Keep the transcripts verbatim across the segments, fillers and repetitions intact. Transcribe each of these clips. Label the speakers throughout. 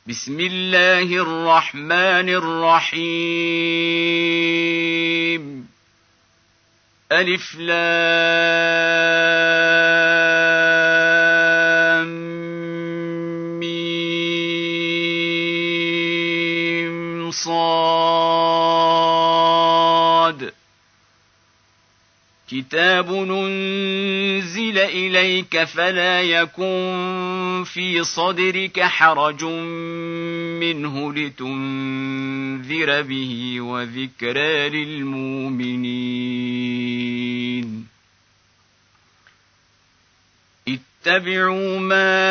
Speaker 1: بسم الله الرحمن الرحيم ألف لام ميم صاد كتاب أنزل إليك فلا يكن في صدرك حرج منه لتنذر به وذكرى للمؤمنين اتبعوا ما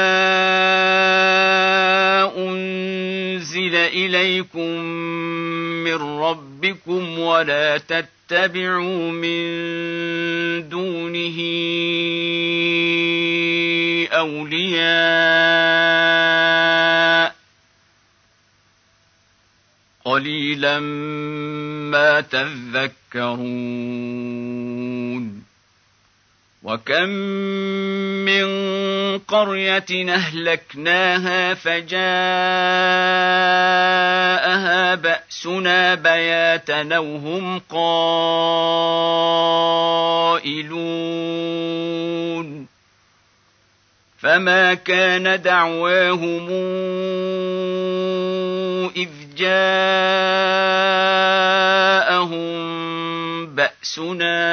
Speaker 1: أنزل إليكم من ربكم ولا تتبعوا من دونه أولياء قليلا ما تذكرون وكم من قرية أهلكناها فجاءها بأسنا بياتا وهم قائلون فما كان دعواهم إذ جاءهم بأسنا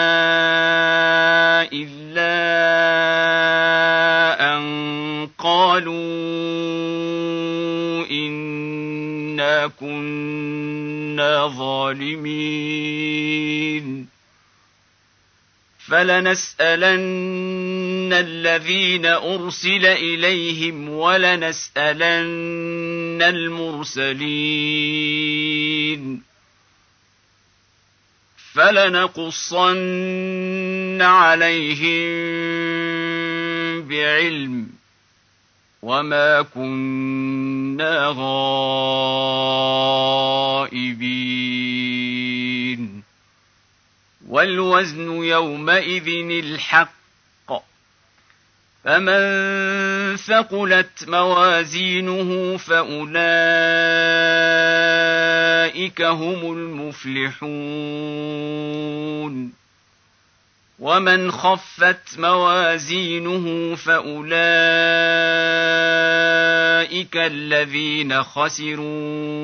Speaker 1: إلا أن قالوا إنا كنا ظالمين فلنسألن الذين أرسل إليهم ولنسألن المرسلين فلنقصن عليهم بعلم وما كنا غائبين والوزن يومئذ الحق فمن ثقلت موازينه فأولئك هم المفلحون ومن خفت موازينه فأولئك الذين خسروا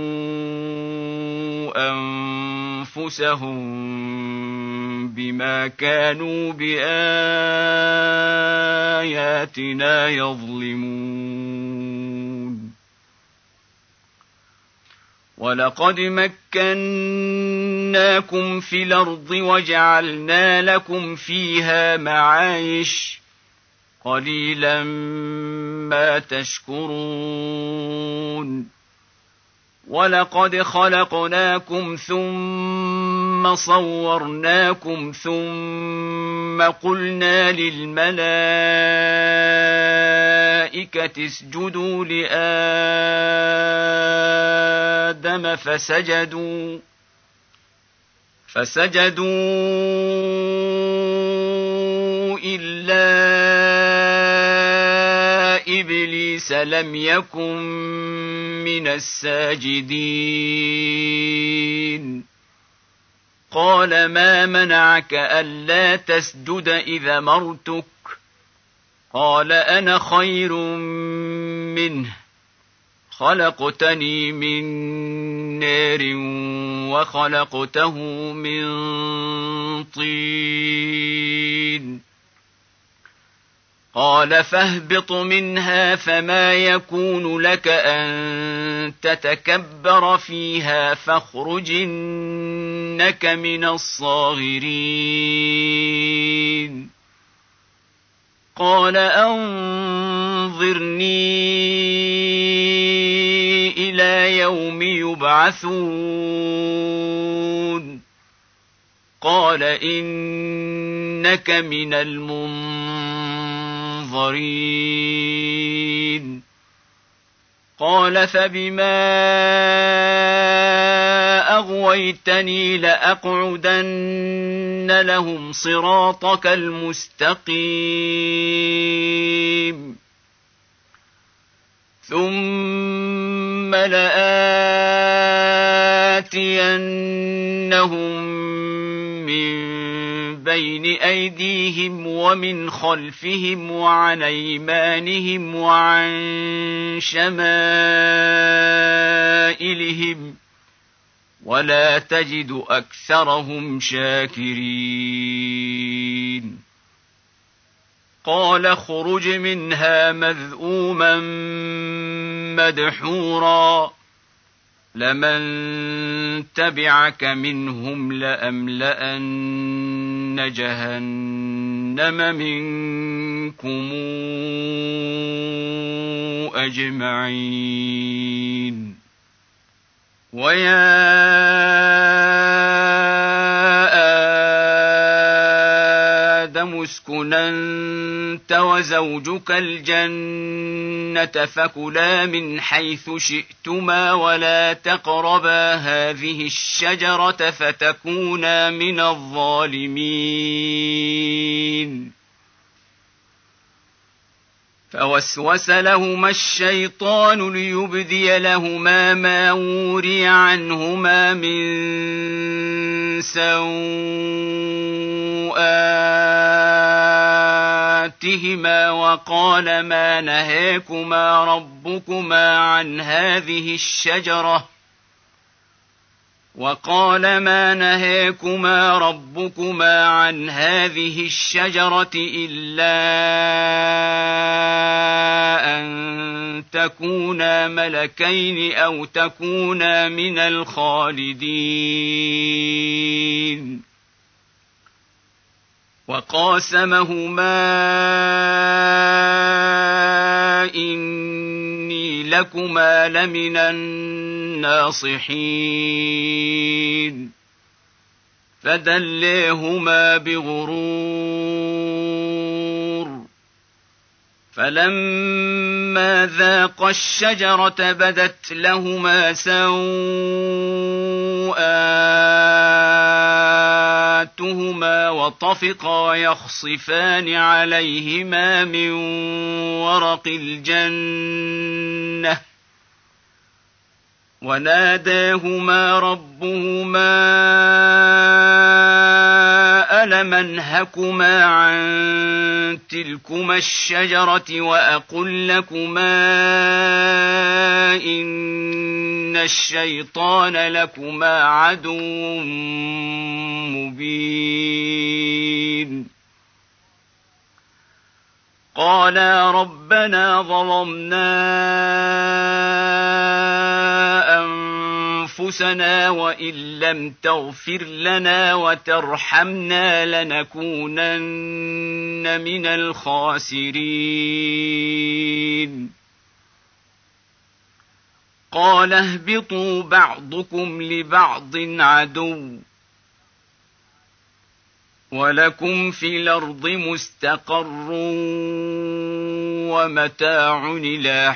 Speaker 1: أنفسهم بما كانوا بآياتنا يظلمون ولقد مكناكم في الأرض وجعلنا لكم فيها معايش قليلا ما تشكرون ولقد خلقناكم ثم صورناكم ثم قلنا للملائكة اسجدوا لآدم فسجدوا فسجدوا إلا إبليس لم يكن من الساجدين قال ما منعك ألا تسجد إذا أمرتك قال أنا خير منه خلقتني من نار وخلقته من طين قال فاهبط منها فما يكون لك أن تتكبر فيها فاخرج إنك من الصاغرين قال أنظرني إلى يوم يبعثون قال إنك من المنظرين قال فبما أغويتني لأقعدن لهم صراطك المستقيم ثم لآتينهم من بين أيديهم ومن خلفهم وعن أيمانهم وعن شمائلهم ولا تجد أكثرهم شاكرين قال اخرج منها مذءوما مدحورا لمن تبعك منهم لأملأن جهنم منكم أجمعين ويا آدم اسكن أنت وزوجك الجنة فكلا من حيث شئتما ولا تقربا هذه الشجرة فتكونا من الظالمين فوسوس لهما الشيطان ليبدي لهما ما وري عنهما من سوآتهما وقال ما نهاكما ربكما عن هذه الشجرة وقال ما نهاكما ربكما عن هذه الشجرة إلا أن تكونا ملكين أو تكونا من الخالدين وقاسمهما إني لكما لمن الناصحين فدليهما بغرور فلما ذاقا الشجرة بدت لهما سوآتهما وطفقا يخصفان عليهما من ورق الجنة وناداهما ربهما ألم أنهكما عن تلكما الشجرة وأقل لكما إن الشيطان لكما عدو مبين قالا ربنا ظلمنا أنفسنا وإن لم تغفر لنا وترحمنا لنكونن من الخاسرين قال اهبطوا بعضكم لبعض عدو ولكم في الأرض مستقر ومتاع إلى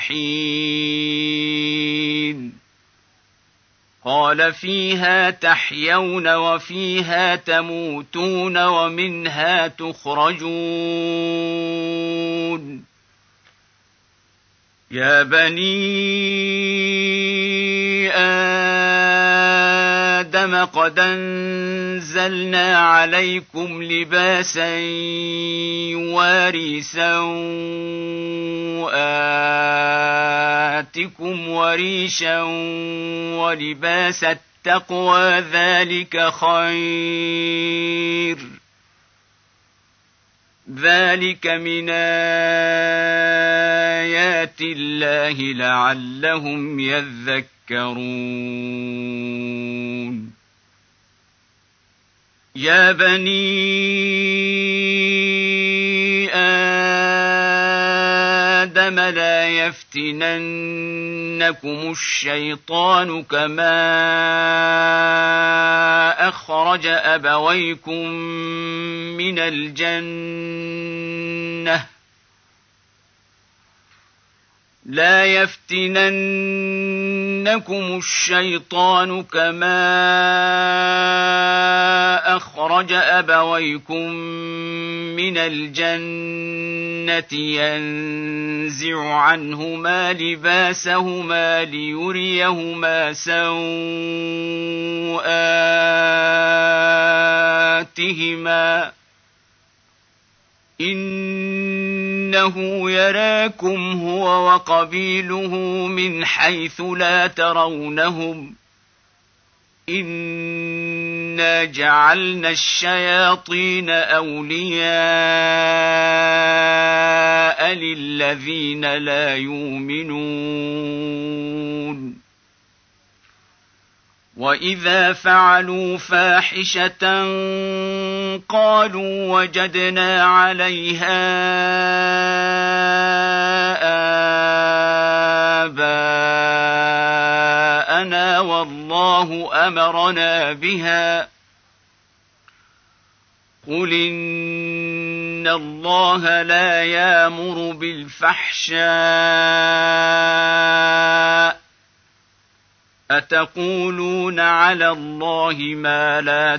Speaker 1: حين قال فيها تحيون وفيها تموتون ومنها تخرجون يا بني آدم قد أنزلنا عليكم لباسا يواري سوآتكم وريشا ولباس التقوى ذلك خير ذلك من آيات الله لعلهم يذكرون يا بني آدم لا يفتننكم الشيطان كما أخرج أبويكم من الجنة لا يفتننكم الشيطان كما أخرج أبويكم من الجنة ينزع عنهما لباسهما ليريهما سوآتهما إنه يراكم هو وقبيله من حيث لا ترونهم إنا جعلنا الشياطين أولياء للذين لا يؤمنون وإذا فعلوا فاحشة قالوا وجدنا عليها آباءنا والله أمرنا بها قل إن الله لا يأمر بالفحشاء أتقولون على الله ما لا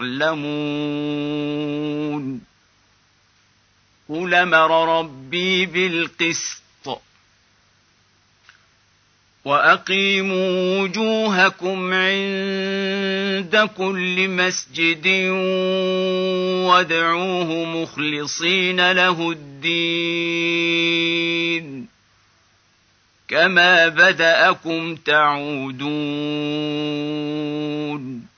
Speaker 1: تعلمون قل أمر ربي بالقسط وأقيموا وجوهكم عند كل مسجد وادعوه مخلصين له الدين كما بدأكم تعودون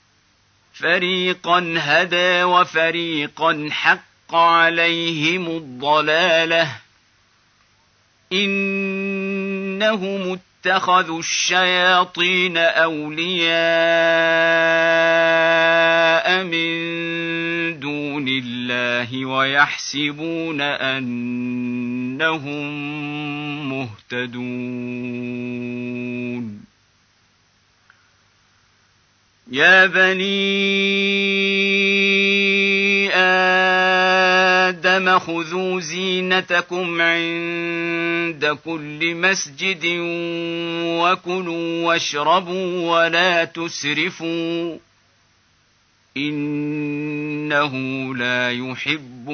Speaker 1: فريقا هدى وفريقا حق عليهم الضلالة إنهم اتخذوا الشياطين أولياء من دون الله ويحسبون أنهم مهتدون يا بني آدم خذوا زينتكم عند كل مسجد وكلوا واشربوا ولا تسرفوا إنه لا يحب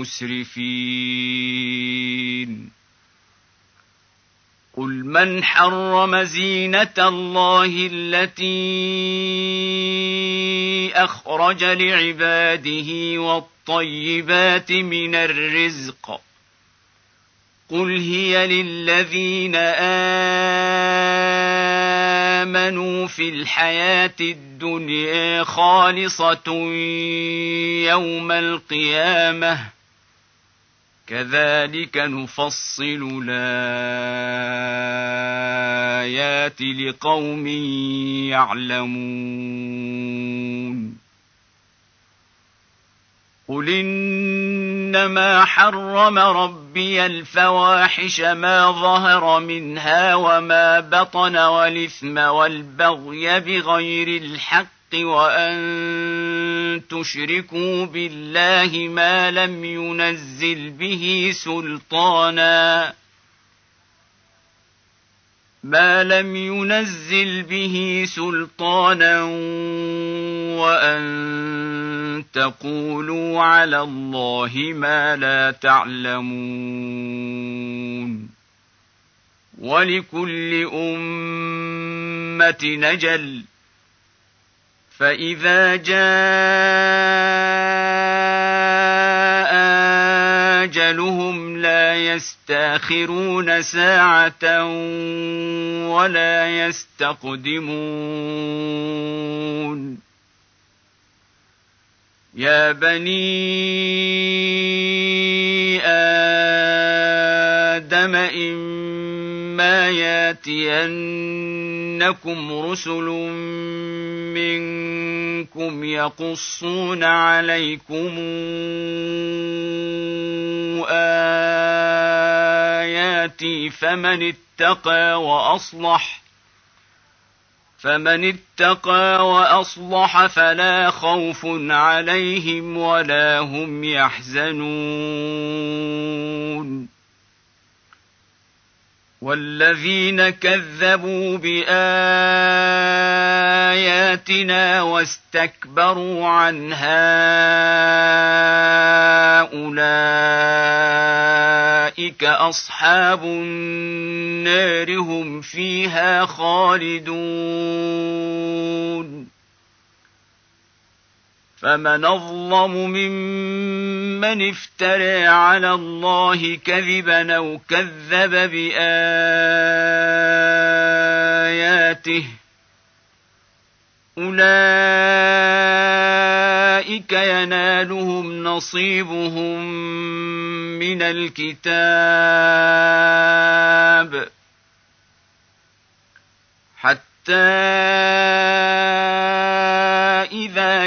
Speaker 1: المسرفين قل من حرم زينة الله التي أخرج لعباده والطيبات من الرزق قل هي للذين آمنوا في الحياة الدنيا خالصة يوم القيامة كذلك نفصل الآيات لقوم يعلمون قل إنما حرم ربي الفواحش ما ظهر منها وما بطن والإثم والبغي بغير الحق وأن تشركوا بالله ما لم ينزل به سلطانا ما لم ينزل به سلطانا وأن تقولوا على الله ما لا تعلمون ولكل أمة نجل فإذا جاء أجلهم لا يستأخرون ساعة ولا يستقدمون يا بني آدم إما ياتينكم رسل منكم يقصون عليكم آياتي فمن اتقى وأصلح فمن اتقى وأصلح فلا خوف عليهم ولا هم يحزنون والذين كذبوا بآياتنا واستكبروا عنها أولئك أصحاب النار هم فيها خالدون فمن أظلم ممن افترى على الله كذبا أو كذب بآياته أولئك ينالهم نصيبهم من الكتاب حتى إذا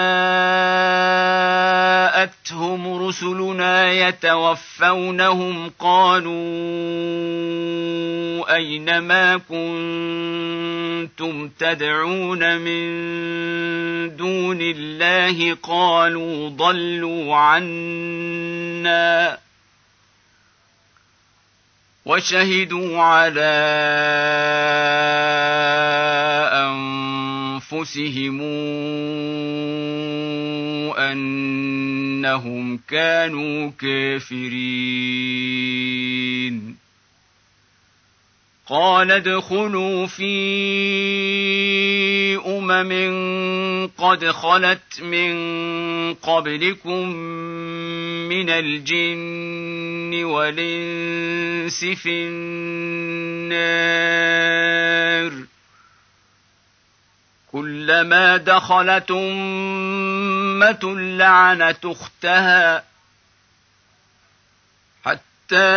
Speaker 1: جاءتهم رسلنا يتوفونهم قالوا أين ما كنتم تدعون من دون الله قالوا ضلوا عنا وشهدوا على أنفسهم أنهم كانوا كافرين قال ادخلوا في أمم قد خلت من قبلكم من الجن والإنس في النار كلما دخلت أمة لعنت أختها حتى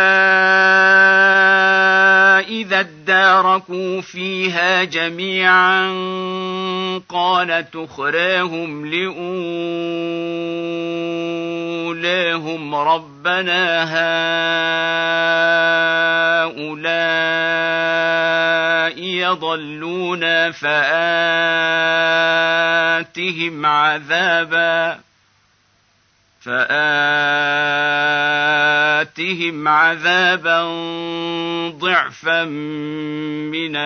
Speaker 1: إذا اداركوا فيها جميعا قالت أخراهم لأولاهم ربنا هؤلاء يضلون فآتهم عذابا فآتهم عذابا ضعفا من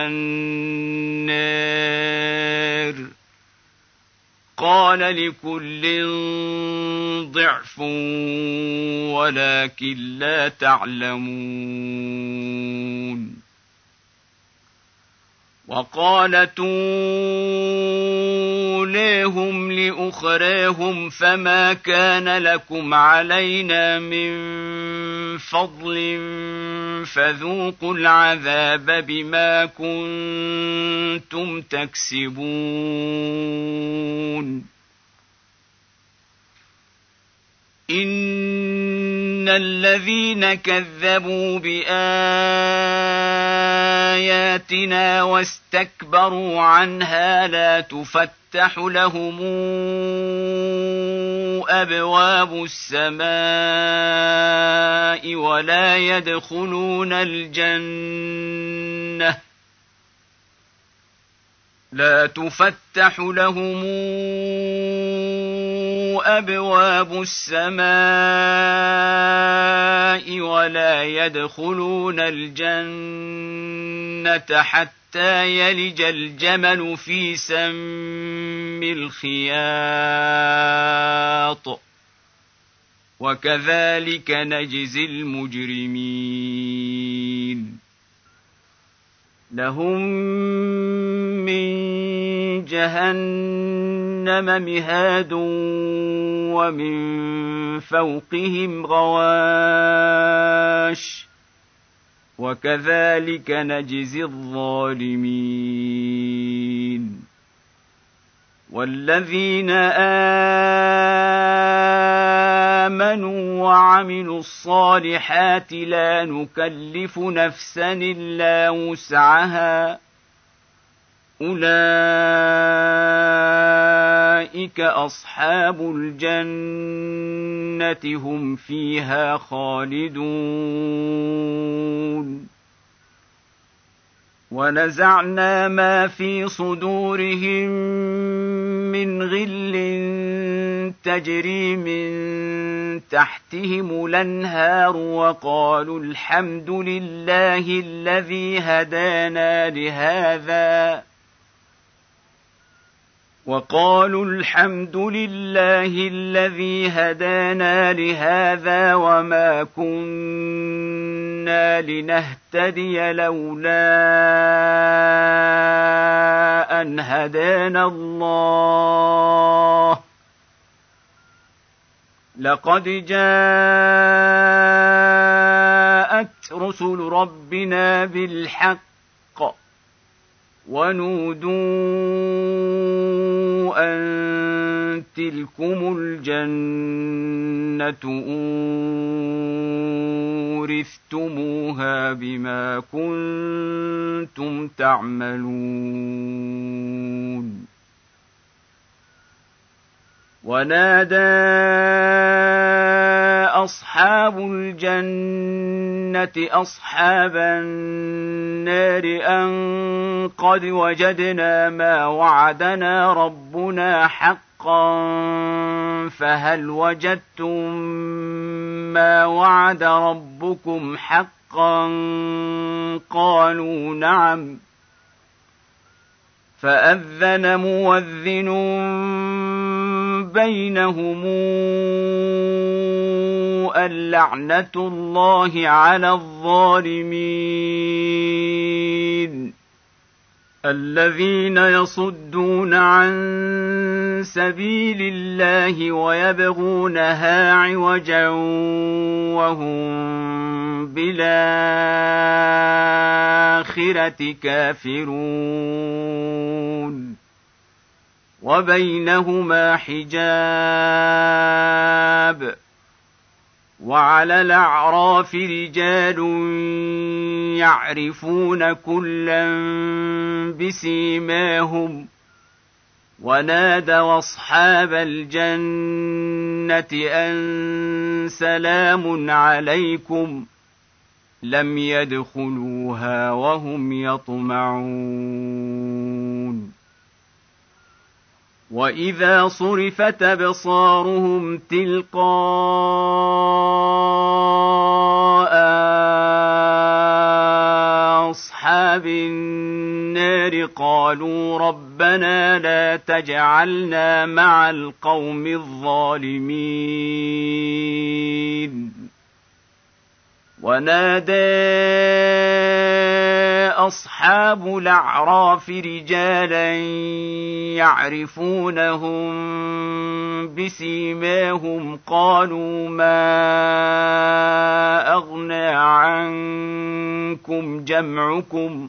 Speaker 1: النار قال لكل ضعف ولكن لا تعلمون وقالت أولاهم لأخراهم فما كان لكم علينا من فضل فذوقوا العذاب بما كنتم تكسبون إن الذين كذبوا بآياتنا واستكبروا عنها لا تفتح لهم أبواب السماء ولا يدخلون الجنة لا تفتح لهم أبواب السماء ولا يدخلون الجنة حتى يلج الجمل في سم الخياط وكذلك نجزي المجرمين لهم من جهنم مهاد ومن فوقهم غواش وكذلك نجزي الظالمين والذين آمنوا وعملوا الصالحات لا نكلف نفسا إلا وسعها أولئك أصحاب الجنة هم فيها خالدون ونزعنا ما في صدورهم من غل تجري من تحتهم الأنهار وقالوا الحمد لله الذي هدانا لهذا وقالوا الحمد لله الذي هدانا لهذا وما كنا لنهتدي لولا أن هدانا الله لقد جاءت رسل ربنا بالحق ونودوا أن تلكم الجنة أورثتموها بما كنتم تعملون ونادى أصحاب الجنة أصحاب النار أن قد وجدنا ما وعدنا ربنا حقا فهل وجدتم ما وعد ربكم حقا قالوا نعم فأذن مؤذن بينهم اللعنة الله على الظالمين الذين يصدون عن سبيل الله ويبغونها عوجا وهم بالآخرة كافرون وبينهما حجاب وعلى الأعراف رجال يعرفون كلا بسيماهم ونادوا أصحاب الجنة أن سلام عليكم لم يدخلوها وهم يطمعون وإذا صرفت أبصارهم تلقاء أصحاب النار قالوا ربنا لا تجعلنا مع القوم الظالمين ونادى أصحاب الأعراف رجالا يعرفونهم بسيماهم قالوا ما أغنى عنكم جمعكم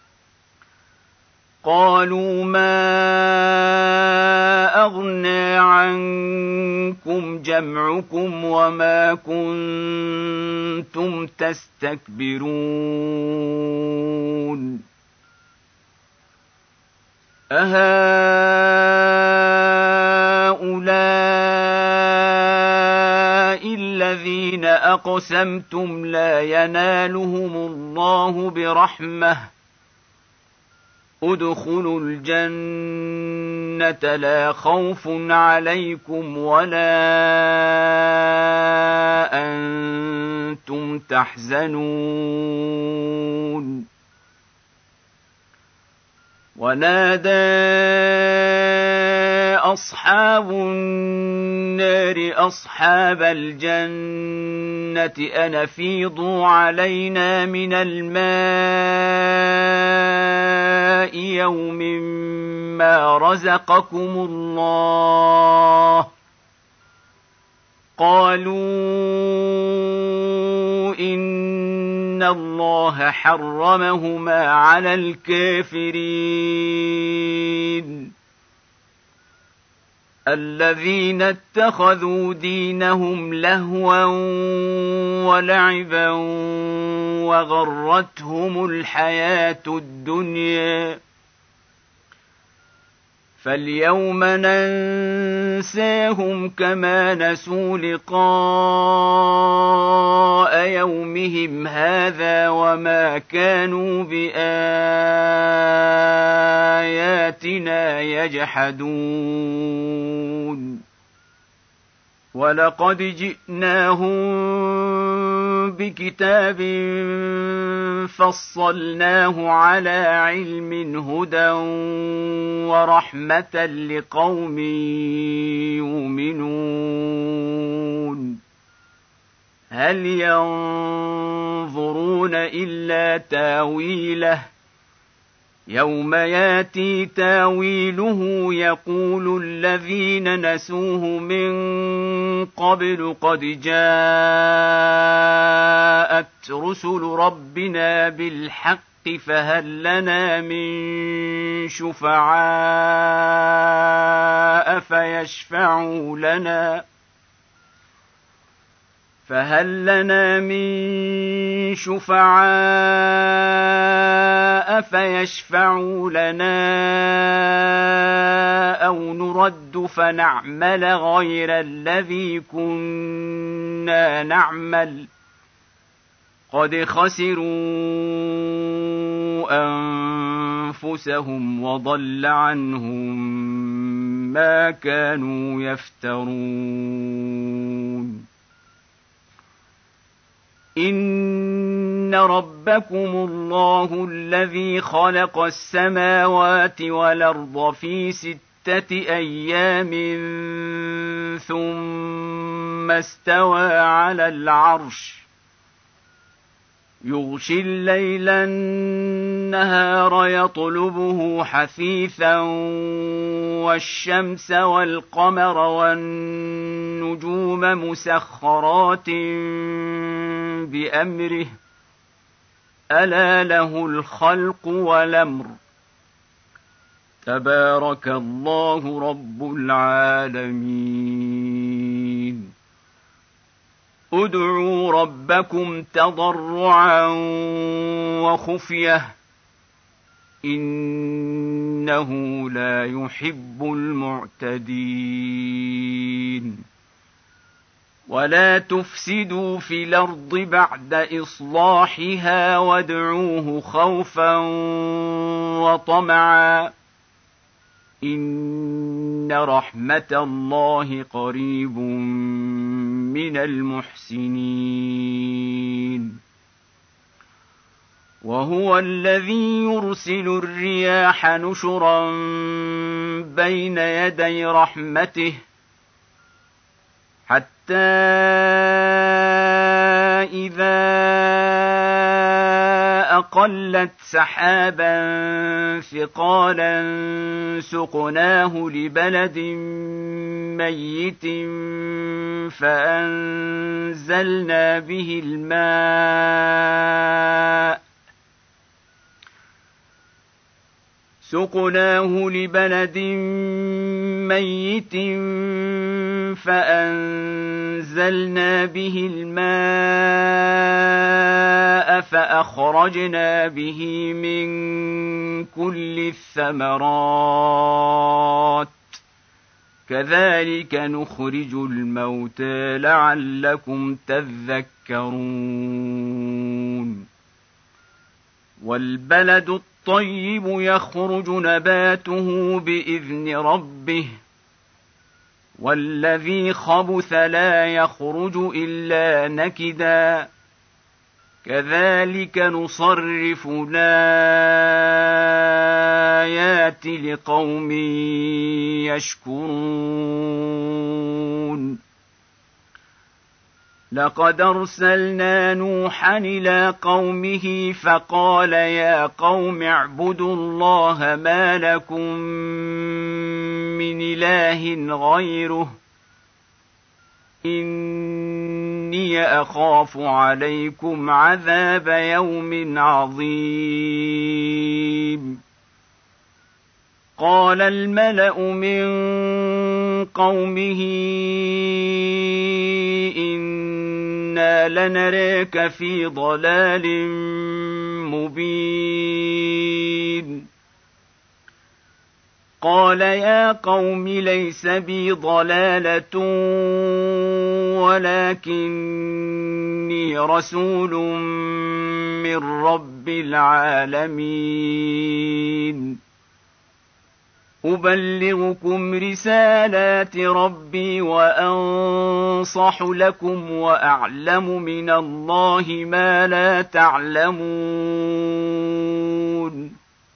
Speaker 1: قالوا ما أغنى عنكم جمعكم وما كنتم تستكبرون أهؤلاء الذين أقسمتم لا ينالهم الله برحمة ادخلوا الجنة لا خوف عليكم ولا أنتم تحزنون ونادى أصحاب النار أصحاب الجنة أن أفيضوا علينا من الماء يوم ما رزقكم الله قالوا إن الله حرمهما على الكافرين الذين اتخذوا دينهم لهوا ولعبا وغرتهم الحياة الدنيا فاليوم ننساهم كما نسوا لقاء يومهم هذا وما كانوا بآياتنا يجحدون ولقد جئناهم بكتاب فصلناه على علم هدى ورحمة لقوم يؤمنون هل ينظرون إلا تاويله يوم ياتي تاويله يقول الذين نسوه من قبل قد جاءت رسل ربنا بالحق فهل لنا من شفعاء فيشفعوا لنا فهل لنا من شفعاء فيشفعوا لنا أو نرد فنعمل غير الذي كنا نعمل قد خسروا أنفسهم وضل عنهم ما كانوا يفترون إن ربكم الله الذي خلق السماوات والأرض في ستة أيام ثم استوى على العرش يغشي الليل النهار يطلبه حثيثا والشمس والقمر والنجوم مسخرات بأمره ألا له الخلق والأمر تبارك الله رب العالمين ادعوا ربكم تضرعا وخفية إنه لا يحب المعتدين ولا تفسدوا في الأرض بعد إصلاحها وادعوه خوفا وطمعا إن رحمة الله قريب من المحسنين وهو الذي يرسل الرياح نشرا بين يدي رحمته حتى إذا أقلت سحابا ثقالا سقناه لبلد ميت فأنزلنا به الماء سقناه لبلد ميت فأنزلنا به الماء فأخرجنا به من كل الثمرات كذلك نخرج الموتى لعلكم تذكرون والبلد الطيب يخرج نباته بإذن ربه والذي خبث لا يخرج إلا نكدا كذلك نصرف الآيات لقوم يشكرون لقد أرسلنا نوحا إلى قومه فقال يا قوم اعبدوا الله ما لكم من إله غيره إني أخاف عليكم عذاب يوم عظيم قال الملأ من قومه إنا لنراك في ضلال مبين قال يا قوم ليس بي ضلالة ولكني رسول من رب العالمين أبلغكم رسالات ربي وأنصح لكم وأعلم من الله ما لا تعلمون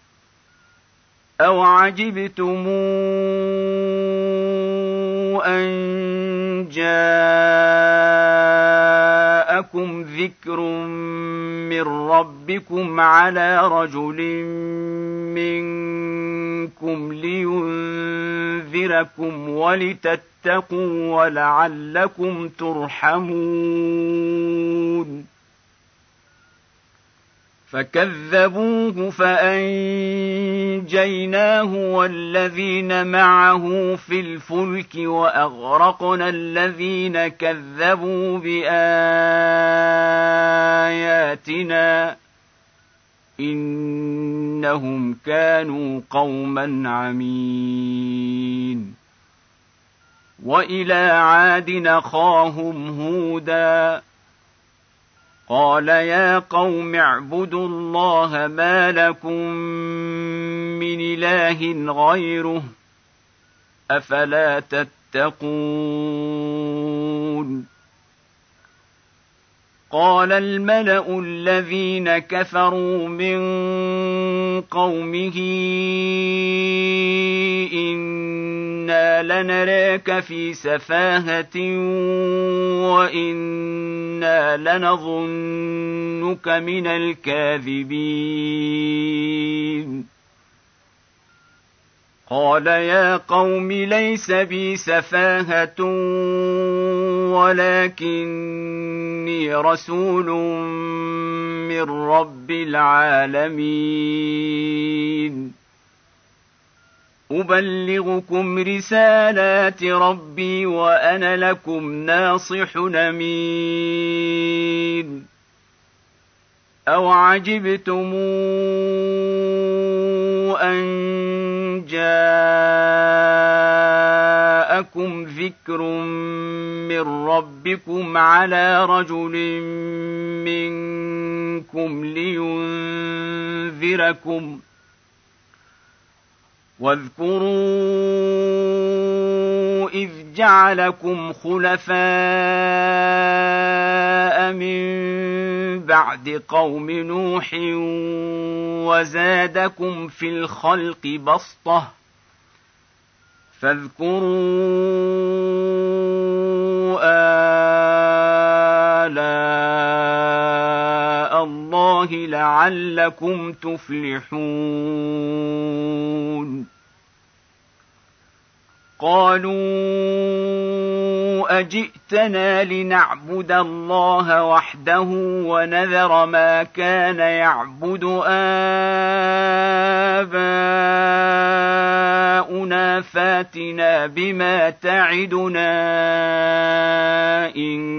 Speaker 1: أو عجبتم أن جاءكم ذكر من ربكم على رجل منكم لينذركم ولتتقوا ولعلكم ترحمون فكذبوه فأنجيناه والذين معه في الفلك وأغرقنا الذين كذبوا بآياتنا إنهم كانوا قوما عمين وإلى عاد أخاهم هودا قال يا قوم اعبدوا الله ما لكم من إله غيره أفلا تتقون قال الملأ الذين كفروا من قومه إنا لنراك في سفاهة وإنا لنظنك من الكاذبين قال يا قوم ليس بي سفاهة ولكني رسول من رب العالمين أبلغكم رسالات ربي وأنا لكم ناصح أمين أو عجبتم أن جاءكم ذكر من ربكم على رجل منكم لينذركم واذكروا إذ جعلكم خلفاء من بعد قوم نوح وزادكم في الخلق بسطة فاذكروا آلاء الله لعلكم تفلحون قالوا أجئتنا لنعبد الله وحده ونذر ما كان يعبد آباؤنا فاتنا بما تعدنا إن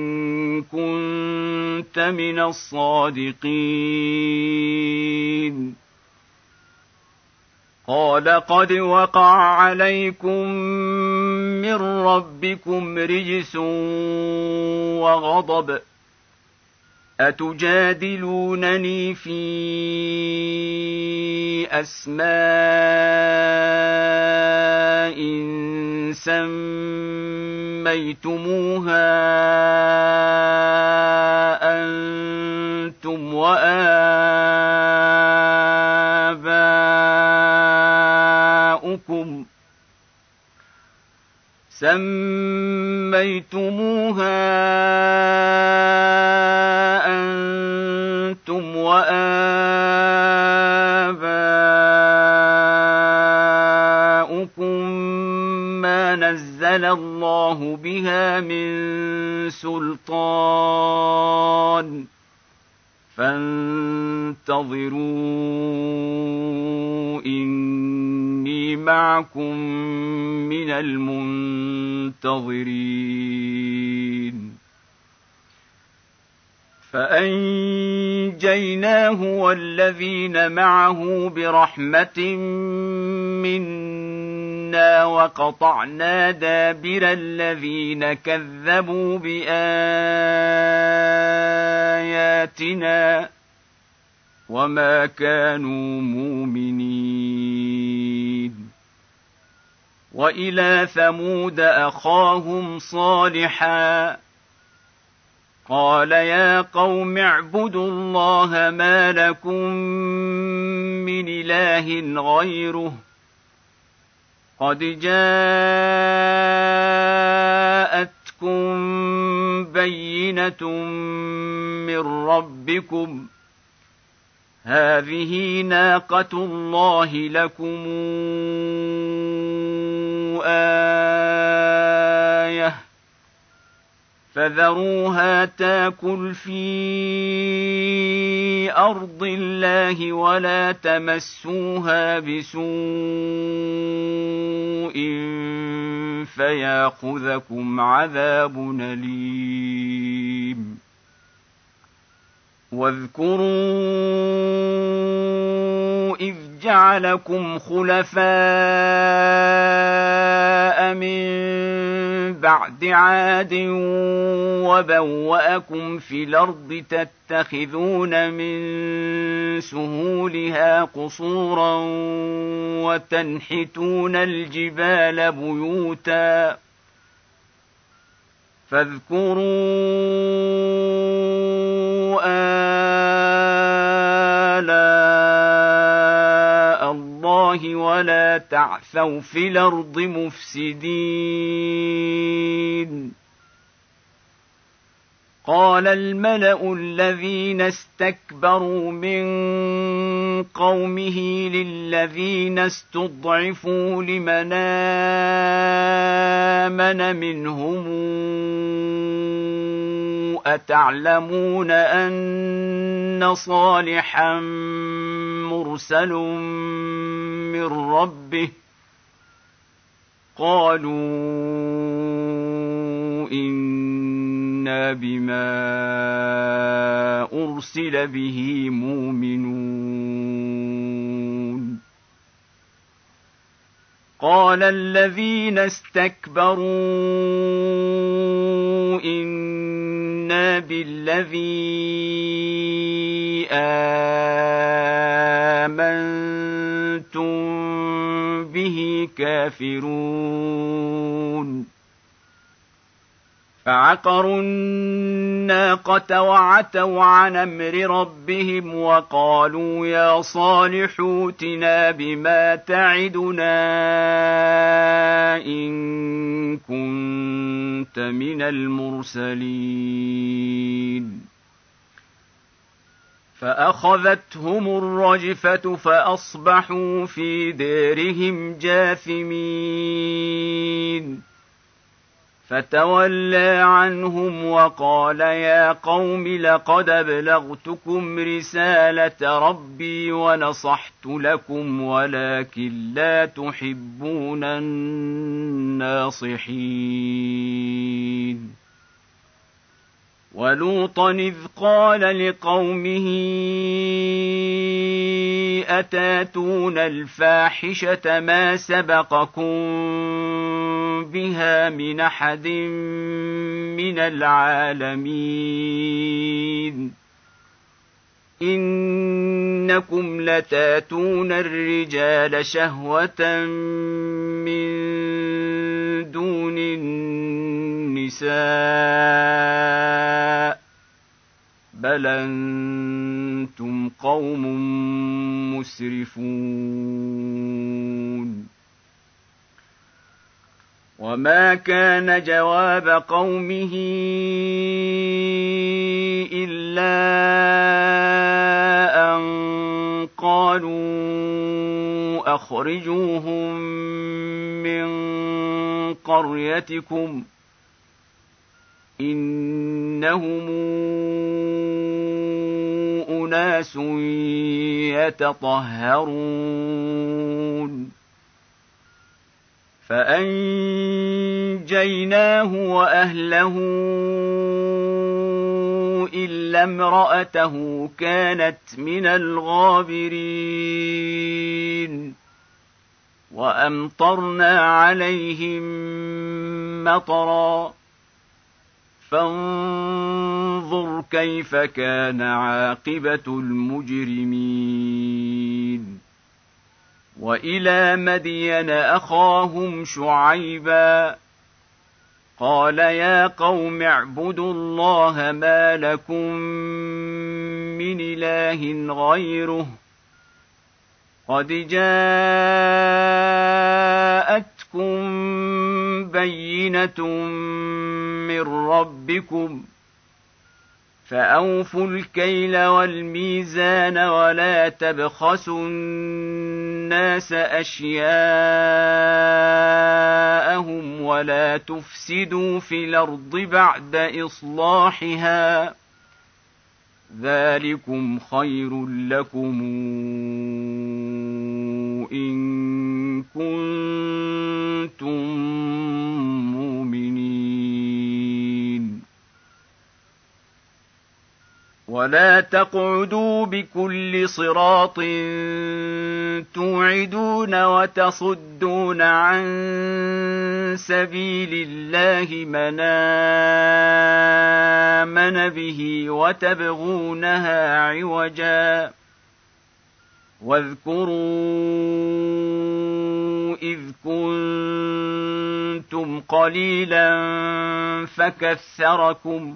Speaker 1: كنت من الصادقين قال قد وقع عليكم من ربكم رجس وغضب أتجادلونني في أسماء سميتموها أنتم وآباؤكم سميتموها أنتم وآباؤكم ما نزل الله بها من سلطان فانتظروا إني معكم من المنتظرين فأنجيناه والذين معه برحمة منا وقطعنا دابر الذين كذبوا بآياتنا وما كانوا مؤمنين وإلى ثمود أخاهم صالحا قال يا قوم اعبدوا الله ما لكم من إله غيره قد جاءتكم بينة من ربكم هذه ناقة الله لكم آية فذروها تاكل في أرض الله ولا تمسوها بسوء فياخذكم عذاب أليم واذكروا إذ جعلكم خلفاء من بعد عاد وبوأكم في الأرض تتخذون من سهولها قصورا وتنحتون الجبال بيوتا فاذكروا آلاء الله ولا تعثوا في الأرض مفسدين قال الملأ الذين استكبروا من قومه للذين استضعفوا لمن آمن منهم أتعلمون أن صالحا مرسل من ربه قالوا إنا بما أرسل به مؤمنون قال الذين استكبروا إنا بالذي آمنتم به كافرون فعقروا الناقة وعتوا عن أمر ربهم وقالوا يا صالح ائتنا بما تعدنا إن كنت من المرسلين فأخذتهم الرجفة فأصبحوا في دارهم جاثمين فتولى عنهم وقال يا قوم لقد أبلغتكم رسالة ربي ونصحت لكم ولكن لا تحبون الناصحين ولوطا إذ قال لقومه أتاتون الفاحشة ما سبقكم بها من أحد من العالمين إنكم لتاتون الرجال شهوة من دون النساء بل أنتم قوم مسرفون وما كان جواب قومه إلا أن قالوا أخرجوهم من قريتكم إنهم أناس يتطهرون فأنجيناه وأهله إلا امرأته كانت من الغابرين وأمطرنا عليهم مطرا فانظر كيف كان عاقبة المجرمين وإلى مدين أخاهم شعيبا قال يا قوم اعبدوا الله ما لكم من إله غيره قد جاءتكم بينة من ربكم فأوفوا الكيل والميزان ولا تبخسوا الناس أشياءهم ولا تفسدوا في الأرض بعد إصلاحها ذلكم خير لكم إن كنتم مؤمنين ولا تقعدوا بكل صراط توعدون وتصدون عن سبيل الله من آمن به وتبغونها عوجا واذكروا إذ كنتم قليلا فكثركم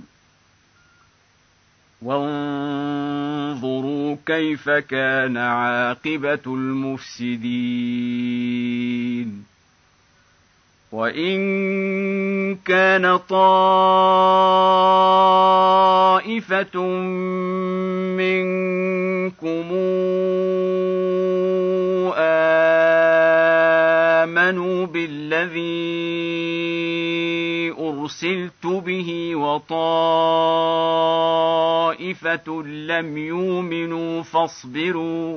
Speaker 1: وانظروا كيف كان عاقبة المفسدين وإن كان طائفة منكم آمنوا بالذي أرسلت به وطائفة لم يؤمنوا فاصبروا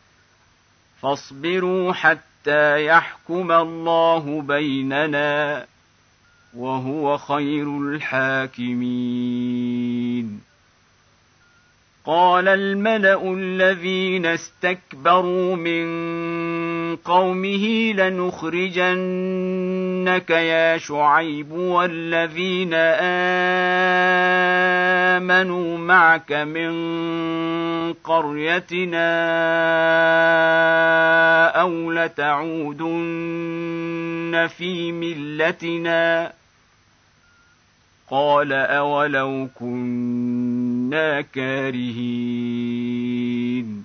Speaker 1: فاصبروا حتى يحكم الله بيننا وهو خير الحاكمين قال الملأ الذين استكبروا من قومه لنخرجنك يا شعيب والذين آمنوا معك من قريتنا أو لتعودن في ملتنا قال أولو كنا كارهين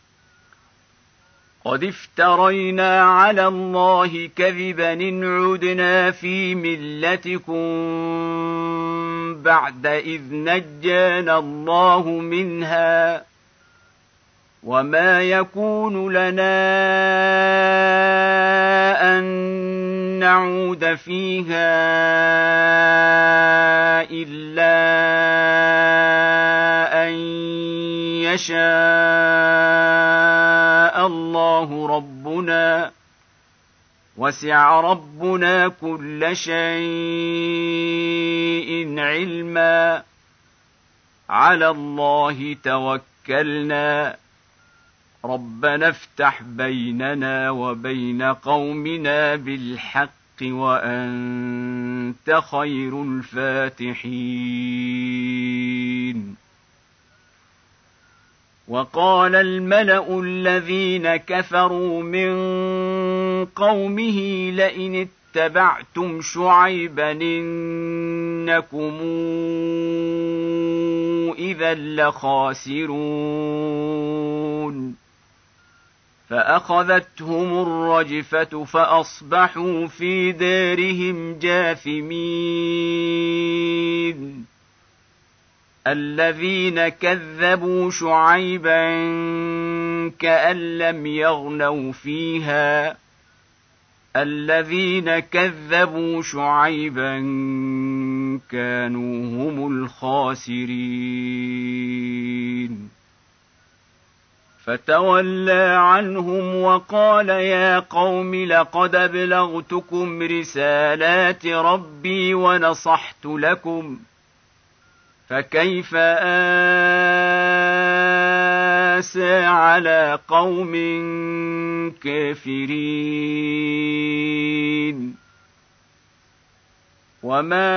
Speaker 1: قد افترينا على الله كذبا إن عدنا في ملتكم بعد إذ نجانا الله منها وما يكون لنا أن نعود فيها إلا أن يشاء الله ربنا وسع ربنا كل شيء علما على الله توكلنا ربنا افتح بيننا وبين قومنا بالحق وأنت خير الفاتحين وقال الملأ الذين كفروا من قومه لئن اتبعتم شعيبا إنكم إذا لخاسرون فأخذتهم الرجفة فأصبحوا في دارهم جاثمين الذين كذبوا شعيبا كأن لم يغنوا فيها الذين كذبوا شعيبا كانوا هم الخاسرين فتولى عنهم وقال يا قوم لقد أبلغتكم رسالات ربي ونصحت لكم فكيف آسى على قوم كافرين وما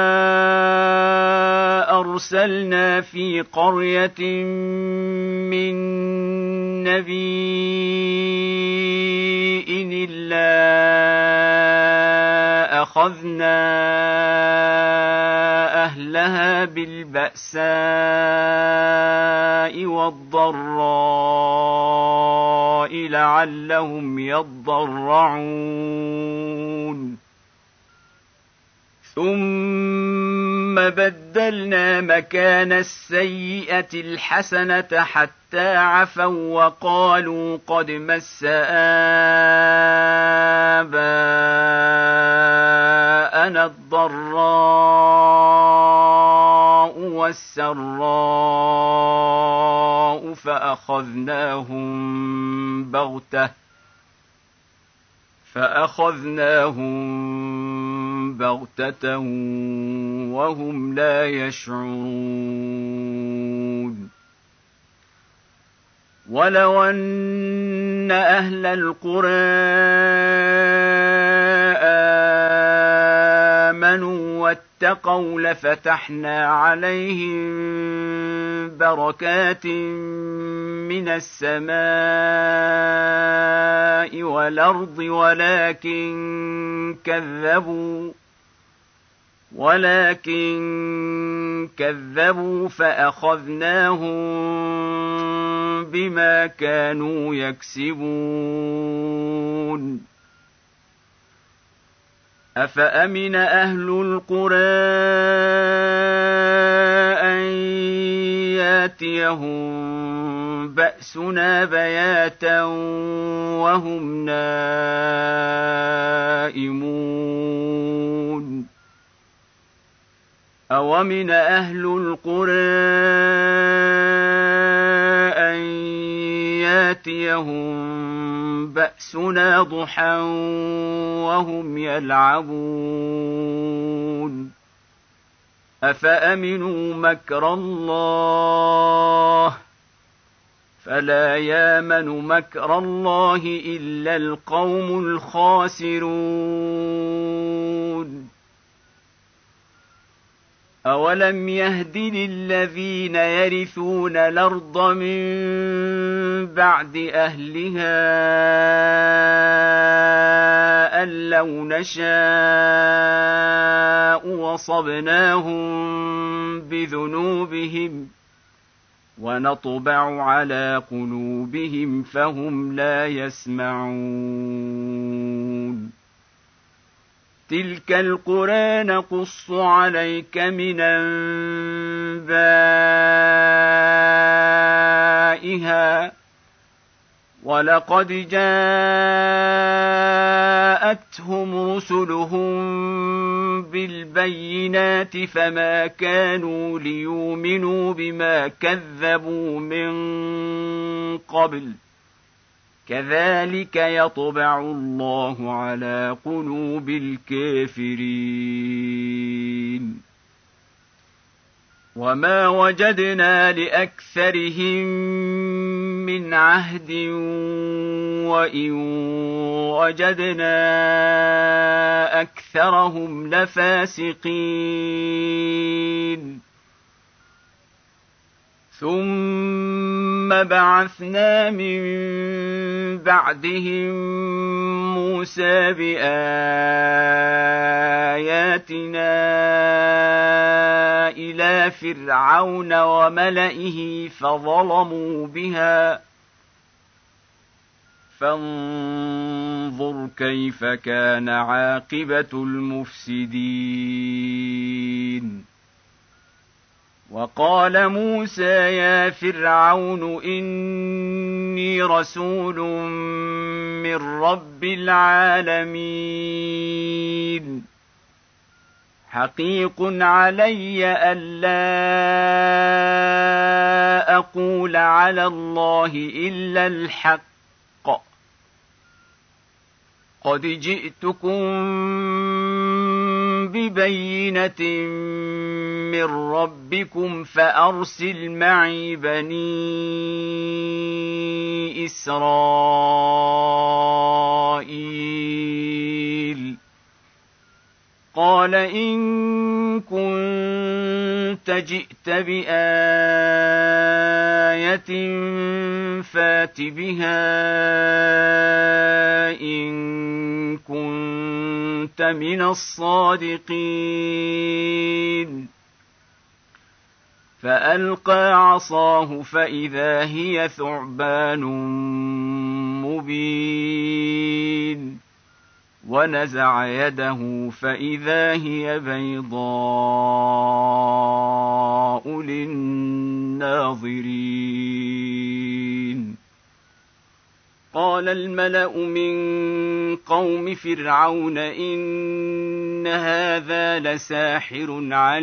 Speaker 1: أرسلنا في قرية من نبي فأخذنا أهلها بالبأساء والضراء لعلهم يضرعون ثم بدلنا مكان السيئة الحسنة حتى عفوا وقالوا قد مس آباءنا الضراء والسراء فأخذناهم بغتة فأخذناهم بغتة وهم لا يشعرون ولو أن أهل القرى آمنوا واتقوا لفتحنا عليهم بركات من السماء والأرض ولكن كذبوا ولكن كذبوا فأخذناهم بما كانوا يكسبون أفأمن أهل القرى أن ياتيهم بأسنا بياتا وهم نائمون أومن أهل القرى أن ياتيهم بأسنا ضحى وهم يلعبون أفأمنوا مكر الله فلا يامن مكر الله إلا القوم الخاسرون أولم يهد للذين يرثون الأرض من بعد أهلها أن لو نشاء وصبناهم بذنوبهم ونطبع على قلوبهم فهم لا يسمعون تلك القرى نقص عليك من أنبائها ولقد جاءتهم رسلهم بالبينات فما كانوا ليؤمنوا بما كذبوا من قبل كذلك يطبع الله على قلوب الكافرين وما وجدنا لأكثرهم من عهد وإن وجدنا أكثرهم لفاسقين ثم بعثنا من بعدهم موسى بآياتنا إلى فرعون وملئه فظلموا بها فانظر كيف كان عاقبة المفسدين وقال موسى يا فرعون إني رسول من رب العالمين حقيق علي ألا أقول على الله إلا الحق قد جئتكم ببينة من ربكم فأرسل معي بني إسرائيل قال إن كنت جئت بآية فات بها إن كنت كنت من الصادقين. فألقى عصاه فإذا هي ثعبان مبين ونزع يده فإذا هي بيضاء للناظرين. قال الملأ من قوم فرعون إن هذا لساحر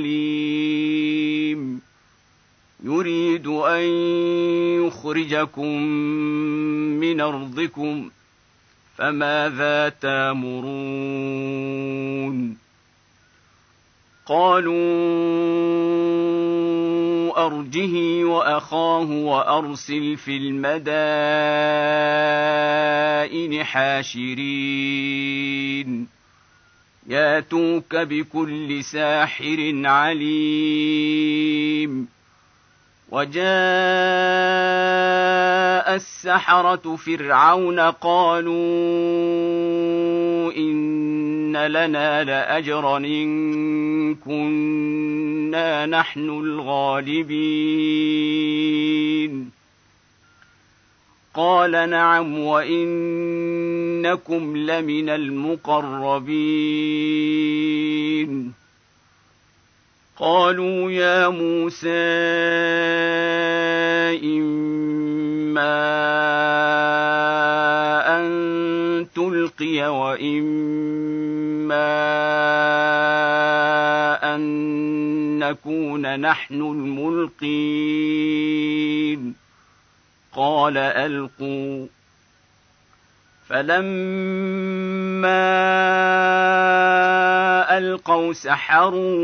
Speaker 1: عليم يريد أن يخرجكم من أرضكم فماذا تأمرون؟ قالوا أرجه وأخاه وأرسل في المدائن حاشرين ياتوك بكل ساحر عليم. وجاء السحرة فرعون قالوا إن لنا لأجرا إن كنا نحن الغالبين. قال نعم وإنكم لمن المقربين. قالوا يا موسى إما أن تلقي وإما أن نكون نحن الملقين. قال ألقوا. فلما ألقوا سحروا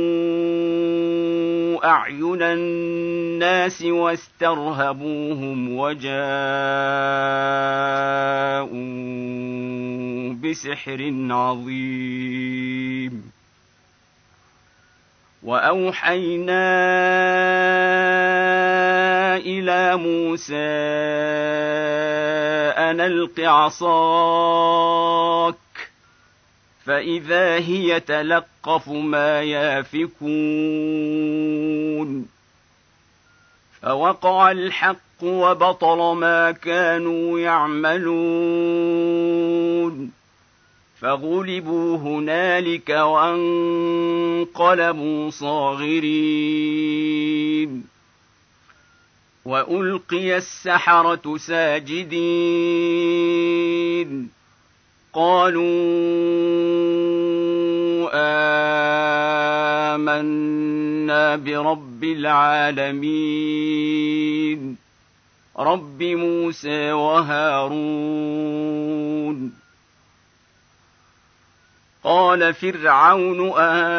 Speaker 1: أعين الناس واسترهبوهم وجاءوا بسحر عظيم. وأوحينا إلى موسى أن ألق عصاك فإذا هي تلقف ما يافكون. فوقع الحق وبطل ما كانوا يعملون فغلبوا هنالك وانقلبوا صاغرين. وألقي السحرة ساجدين قالوا آمنا برب العالمين رب موسى وهارون. قال فرعون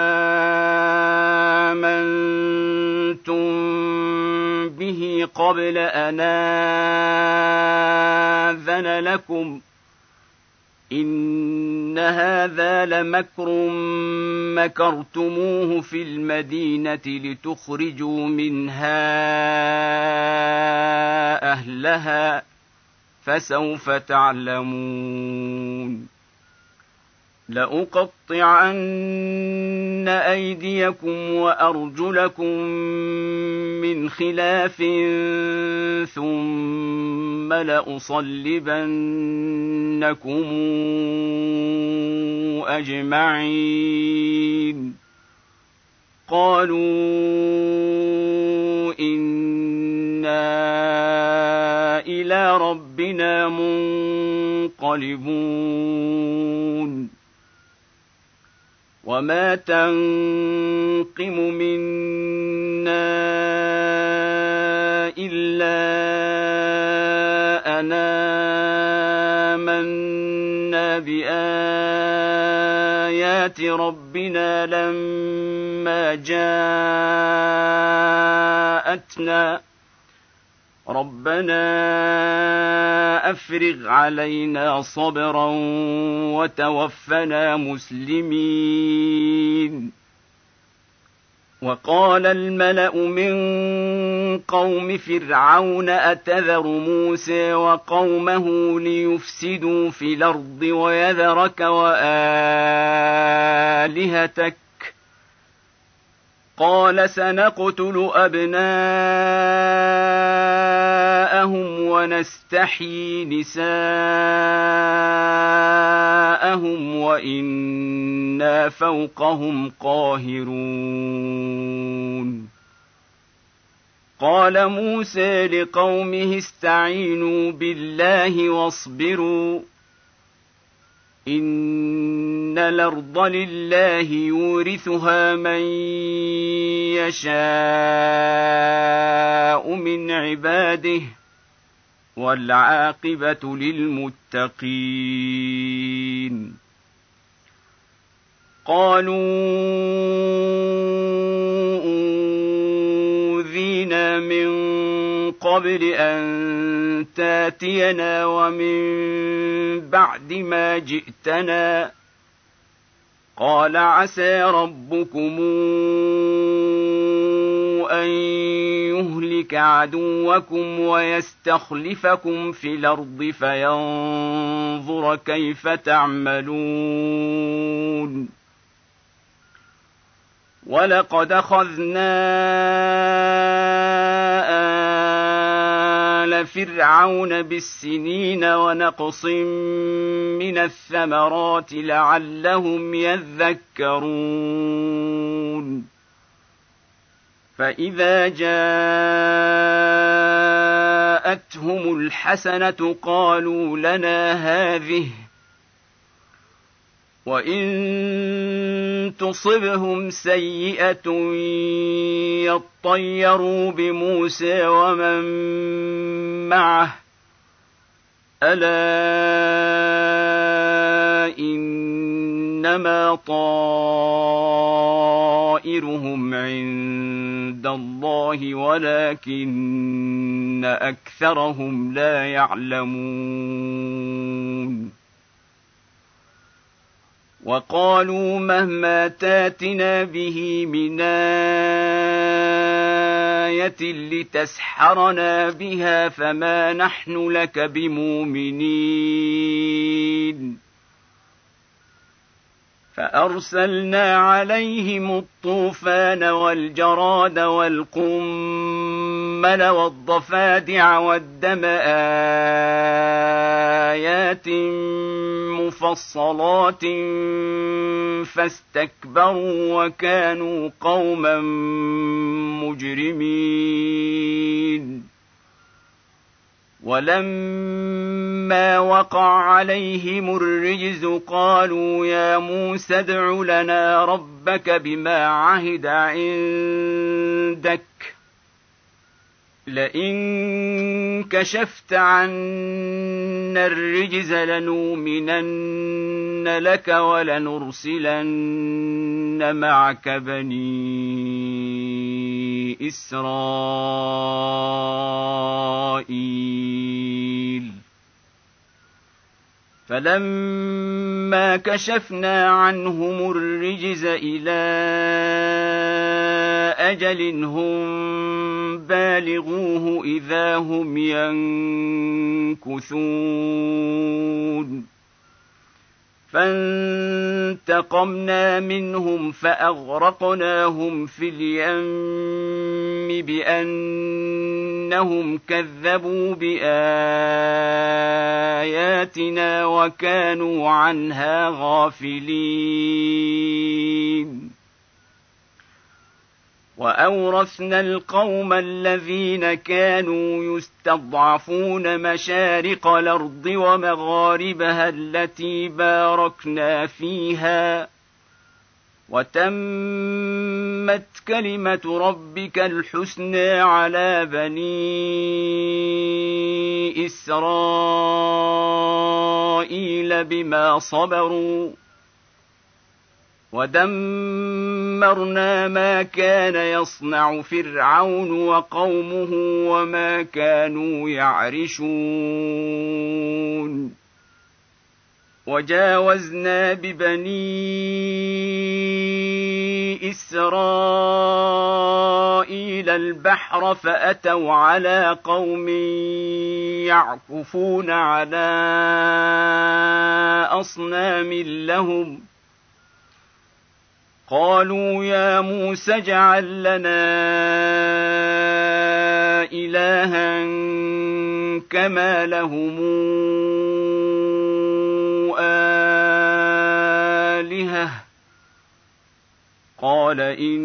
Speaker 1: آمنتم به قبل أن آذن لكم إن هذا لمكر مكرتموه في المدينة لتخرجوا منها أهلها فسوف تعلمون. لأقطعن أيديكم وأرجلكم من خلاف ثم لأصلبنكم أجمعين. قالوا إنا إلى ربنا منقلبون. وما تنقم منا إلا أن آمنا بآيات ربنا لما جاءتنا ربنا أفرغ علينا صبرا وتوفنا مسلمين. وقال الملأ من قوم فرعون أتذر موسى وقومه ليفسدوا في الأرض ويذرك وآلهتك قال سنقتل أبناءهم ونستحيي نساءهم وإنا فوقهم قاهرون. قال موسى لقومه استعينوا بالله واصبروا إن الأرض لله يورثها من يشاء من عباده والعاقبة للمتقين. قالوا أوذينا من قبل أن تاتينا ومن بعد ما جئتنا قال عسى ربكم أن يهلك عدوكم ويستخلفكم في الأرض فينظر كيف تعملون. ولقد أخذنا آل فرعون بالسنين ونقص من الثمرات لعلهم يذكرون. فإذا جاءتهم الحسنة قالوا لنا هذه وإن تصبهم سيئة يطيروا بموسى ومن معه ألا إنما طائرهم عند الله ولكن أكثرهم لا يعلمون. وقالوا مهما تاتنا به من آية لتسحرنا بها فما نحن لك بمؤمنين. فأرسلنا عليهم الطوفان والجراد والقمل والضفادع والدم آيات مفصلات فاستكبروا وكانوا قوما مجرمين. ولما وقع عليهم الرجز قالوا يا موسى ادع لنا ربك بما عهد عندك لئن كشفت عنا الرجز لنؤمنن لك ولنرسلن معك بني إسرائيل. فلما كشفنا عنهم الرجز إلى أجل هم بالغوه إذا هم ينكثون. فانتقمنا منهم فأغرقناهم في اليم بأنهم كذبوا بآياتنا وكانوا عنها غافلين. وأورثنا القوم الذين كانوا يستضعفون مشارق الأرض ومغاربها التي باركنا فيها وتمت كلمة ربك الحسنى على بني إسرائيل بما صبروا ودمرنا ما كان يصنع فرعون وقومه وما كانوا يعرشون. وجاوزنا ببني إسرائيل البحر فأتوا على قوم يعكفون على أصنام لهم قالوا يا موسى اجعل لنا إلها كما لهم آلهة قال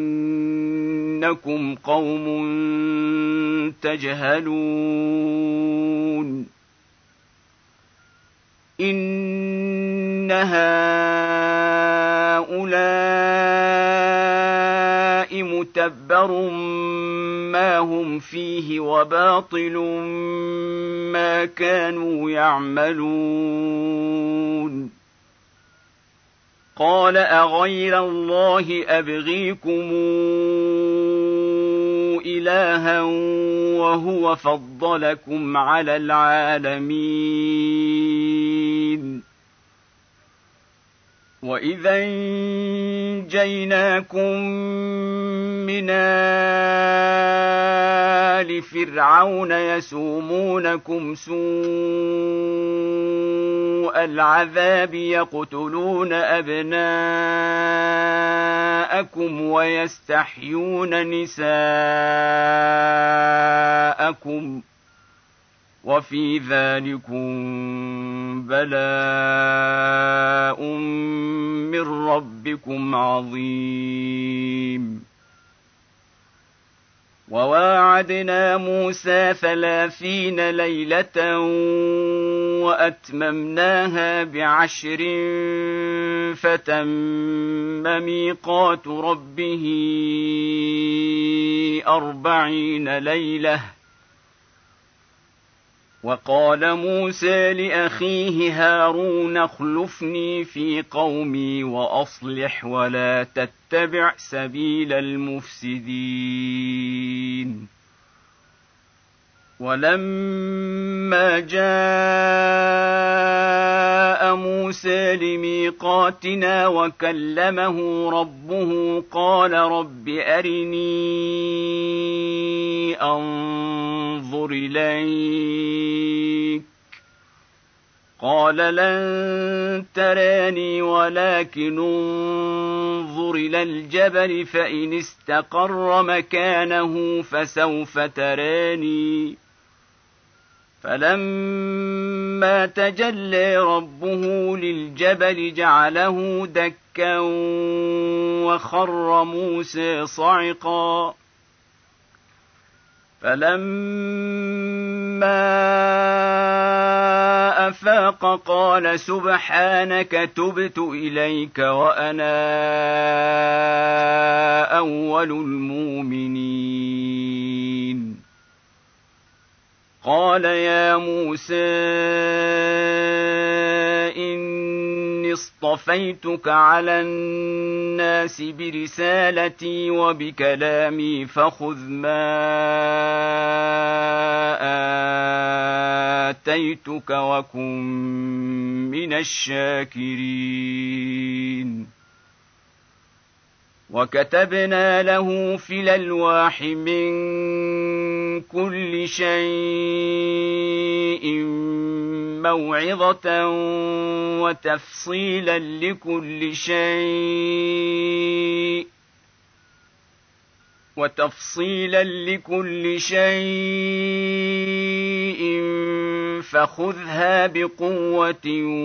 Speaker 1: إنكم قوم تجهلون إن هؤلاء متبر ما هم فيه وباطل ما كانوا يعملون قال أغير الله أبغيكم إلها وهو فضلكم على العالمين وإذا أنجيناكم من آل فرعون يسومونكم سوء العذاب يقتلون أبناءكم ويستحيون نساءكم وفي ذلكم بلاء من ربكم عظيم وواعدنا موسى ثلاثين ليلة وأتممناها بعشر فتم ميقات ربه أربعين ليلة وقال موسى لأخيه هارون اخلفني في قومي وأصلح ولا تتبع سبيل المفسدين ولما جاء موسى لميقاتنا وكلمه ربه قال رب أرني أنظر إليك قال لن تراني ولكن انظر إلى الجبل فإن استقر مكانه فسوف تراني فلما تجلى ربه للجبل جعله دكا وخر موسى صعقا فلما أفاق قال سبحانك تبت إليك وأنا أول المؤمنين قال يا موسى إني اصطفيتك على الناس برسالتي وبكلامي فخذ ما آتيتك وكن من الشاكرين وكتبنا له في الألواح من كل شيء موعظة وتفصيلا لكل شيء وتفصيلا لكل شيء فخذها بقوة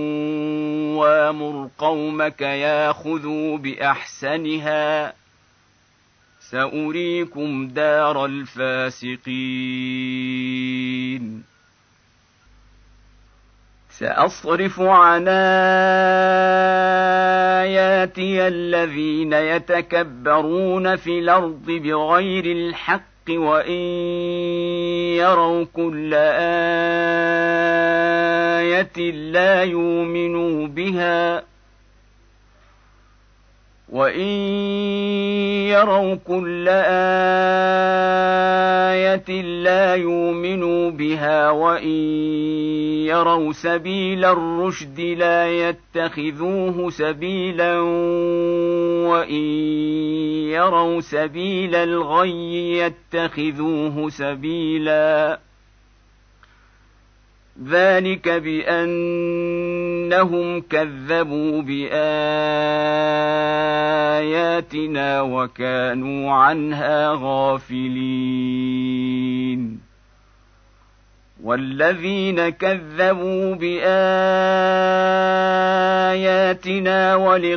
Speaker 1: وامر قومك ياخذوا بأحسنها سأريكم دار الفاسقين سأصرف عن آياتي الذين يتكبرون في الأرض بغير الحق وإن يروا كل آية لا يؤمنوا بها وإن يروا كل آية لا يؤمنوا بها وإن يروا سبيل الرشد لا يتخذوه سبيلا وإن يروا سبيل الغي يتخذوه سبيلا ذلك بأنهم كذبوا بآياتنا وكانوا عنها غافلين والذين كذبوا بآياتنا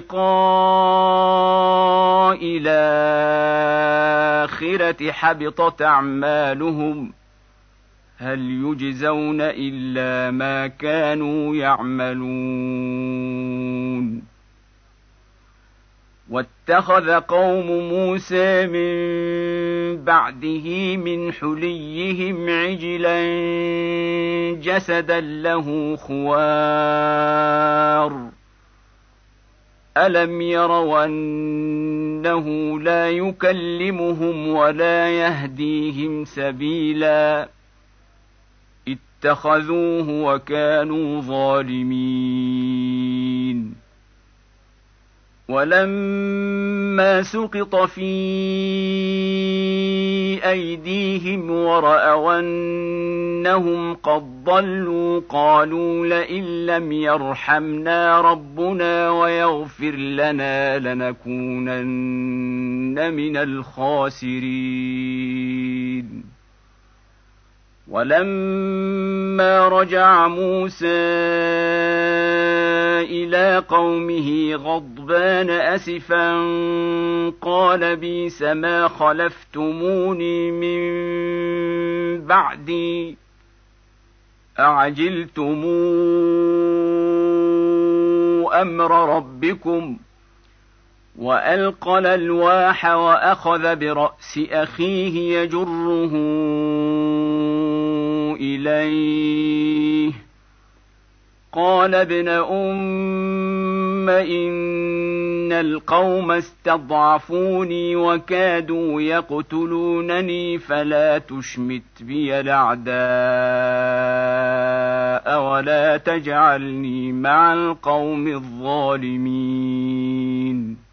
Speaker 1: ولقاء الآخرة حبطت أعمالهم هل يجزون إلا ما كانوا يعملون واتخذ قوم موسى من بعده من حليهم عجلا جسدا له خوار ألم يروا أنه لا يكلمهم ولا يهديهم سبيلا اتخذوه وكانوا ظالمين ولما سقط في أيديهم ورأوا أنهم قد ضلوا قالوا لئن لم يرحمنا ربنا ويغفر لنا لنكونن من الخاسرين ولما رجع موسى إلى قومه غضبان أسفا قال بئس ما خلفتموني من بعدي أعجلتم أمر ربكم وألقى الألواح وأخذ برأس أخيه يجره إليه قال ابن أم إن القوم استضعفوني وكادوا يقتلونني فلا تشمت بي الأعداء ولا تجعلني مع القوم الظالمين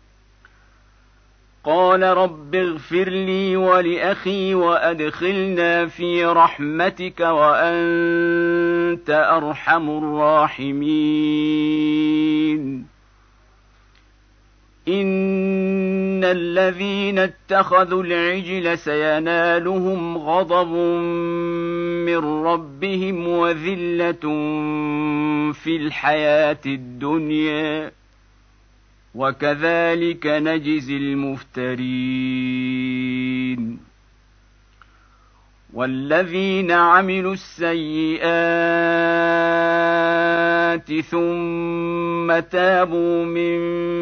Speaker 1: قال رب اغفر لي ولأخي وأدخلنا في رحمتك وأنت أرحم الراحمين إن الذين اتخذوا العجل سينالهم غضب من ربهم وذلة في الحياة الدنيا وكذلك نجزي المفترين والذين عملوا السيئات ثم تابوا من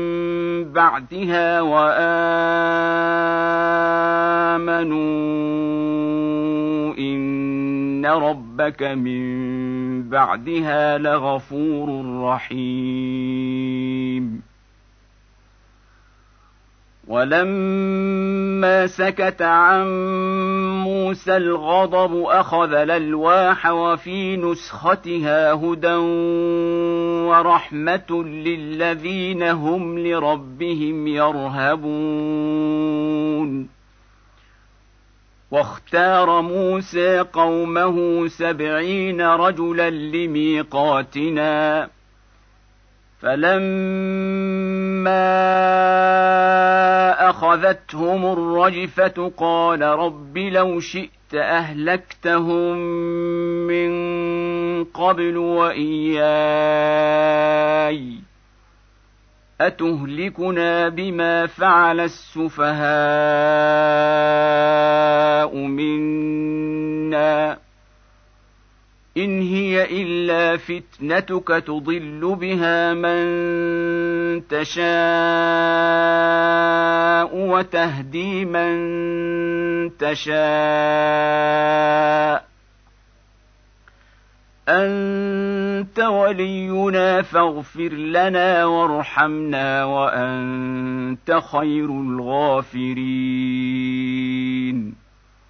Speaker 1: بعدها وآمنوا إن ربك من بعدها لغفور رحيم ولما سكت عن موسى الغضب أخذ الألواح وفي نسختها هدى ورحمة للذين هم لربهم يرهبون واختار موسى قومه سبعين رجلا لميقاتنا فلما أخذتهم الرجفة قال رب لو شئت أهلكتهم من قبل وإياي أتهلكنا بما فعل السفهاء منا إن هي إلا فتنتك تضل بها من تشاء وتهدي من تشاء أنت ولينا فاغفر لنا وارحمنا وأنت خير الغافرين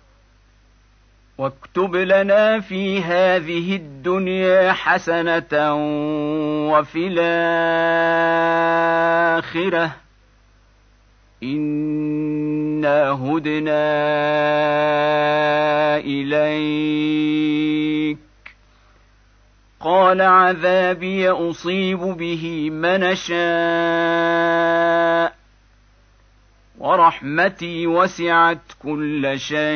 Speaker 1: واكتب لنا في هذه الدنيا حسنة وفي الآخرة إنا هدنا إليك قال عذابي أصيب به من شاء ورحمتي وسعت كل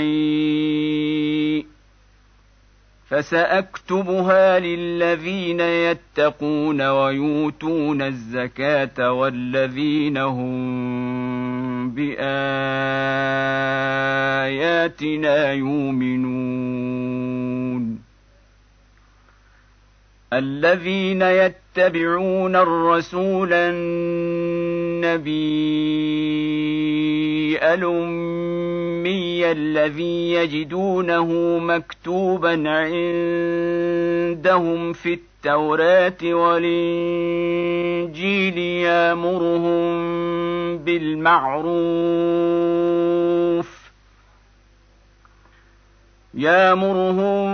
Speaker 1: شيء فسأكتبها للذين يتقون ويؤتون الزكاة والذين هم بآياتنا يؤمنون الذين يتبعون الرسول النبي الأمي الذي يجدونه مكتوبا عندهم في التوراة والإنجيل يأمرهم بالمعروف يأمرهم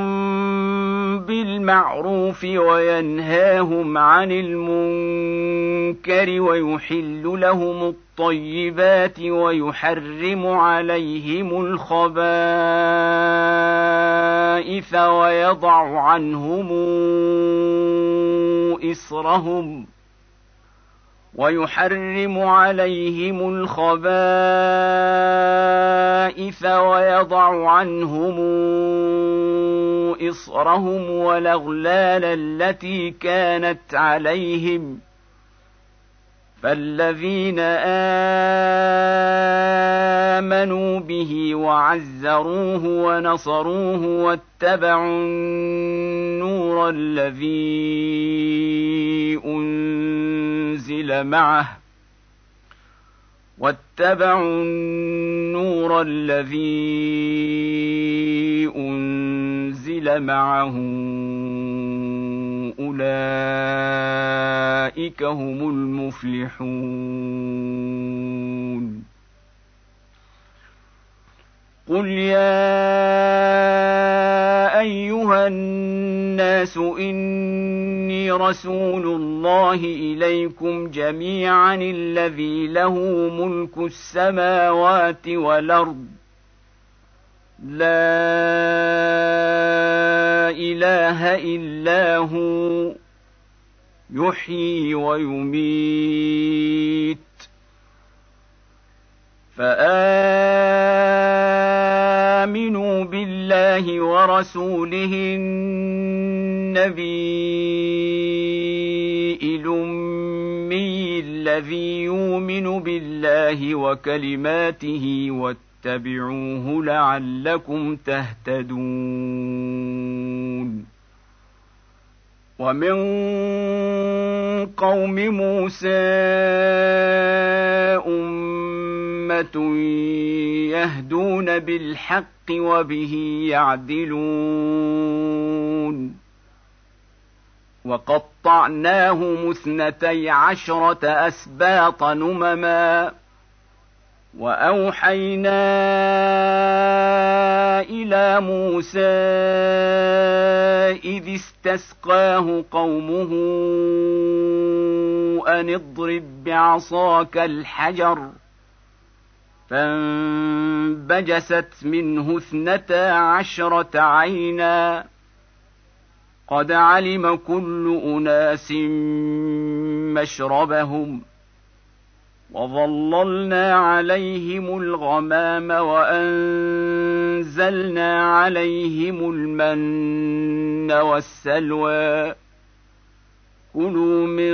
Speaker 1: بالمعروف وينهاهم عن المنكر ويحل لهم الطيبات ويحرم عليهم الخبائث ويضع عنهم إصرهم ويحرم عليهم الخبائث ويضع عنهم إصرهم والأغلال التي كانت عليهم فالذين آمنوا به وعزروه ونصروه واتبعوا النور الذي أنزل معه واتبعوا النور الذي أنزل معه أولئك هم المفلحون قل يا أيها الناس إني رسول الله إليكم جميعا الذي له ملك السماوات والأرض لا إله إلا هو يحيي ويميت فآمنوا بالله ورسوله النبي الأمي الذي يؤمن بالله وكلماته واتبعوه لعلكم تهتدون ومن قوم موسى أمة يهدون بالحق وبه يعدلون وقطعناهم اثنتي عشرة أسباط نمما وأوحينا إلى موسى إذ استسقاه قومه أن اضرب بعصاك الحجر فانبجست منه اثنتا عشرة عينا قد علم كل أناس مشربهم وظللنا عليهم الغمام وأنزلنا عليهم المن والسلوى كلوا من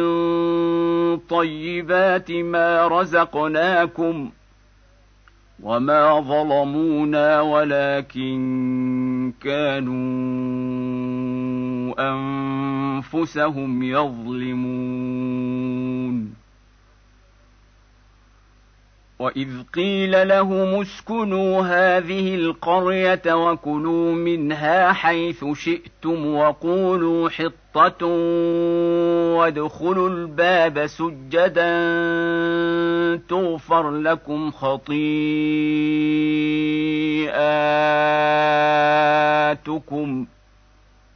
Speaker 1: طيبات ما رزقناكم وما ظلمونا ولكن كانوا أنفسهم يظلمون وإذ قيل لهم اسكنوا هذه القرية وكلوا منها حيث شئتم وقولوا حطة وادخلوا الباب سجدا تغفر لكم خطيئاتكم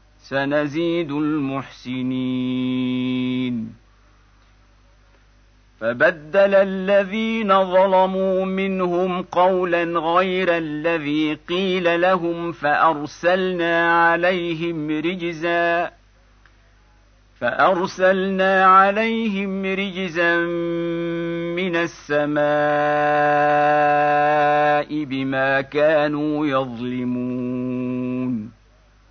Speaker 1: سنزيد المحسنين فبدل الذين ظلموا منهم قولا غير الذي قيل لهم فأرسلنا عليهم رجزا فأرسلنا عليهم رجزا من السماء بما كانوا يظلمون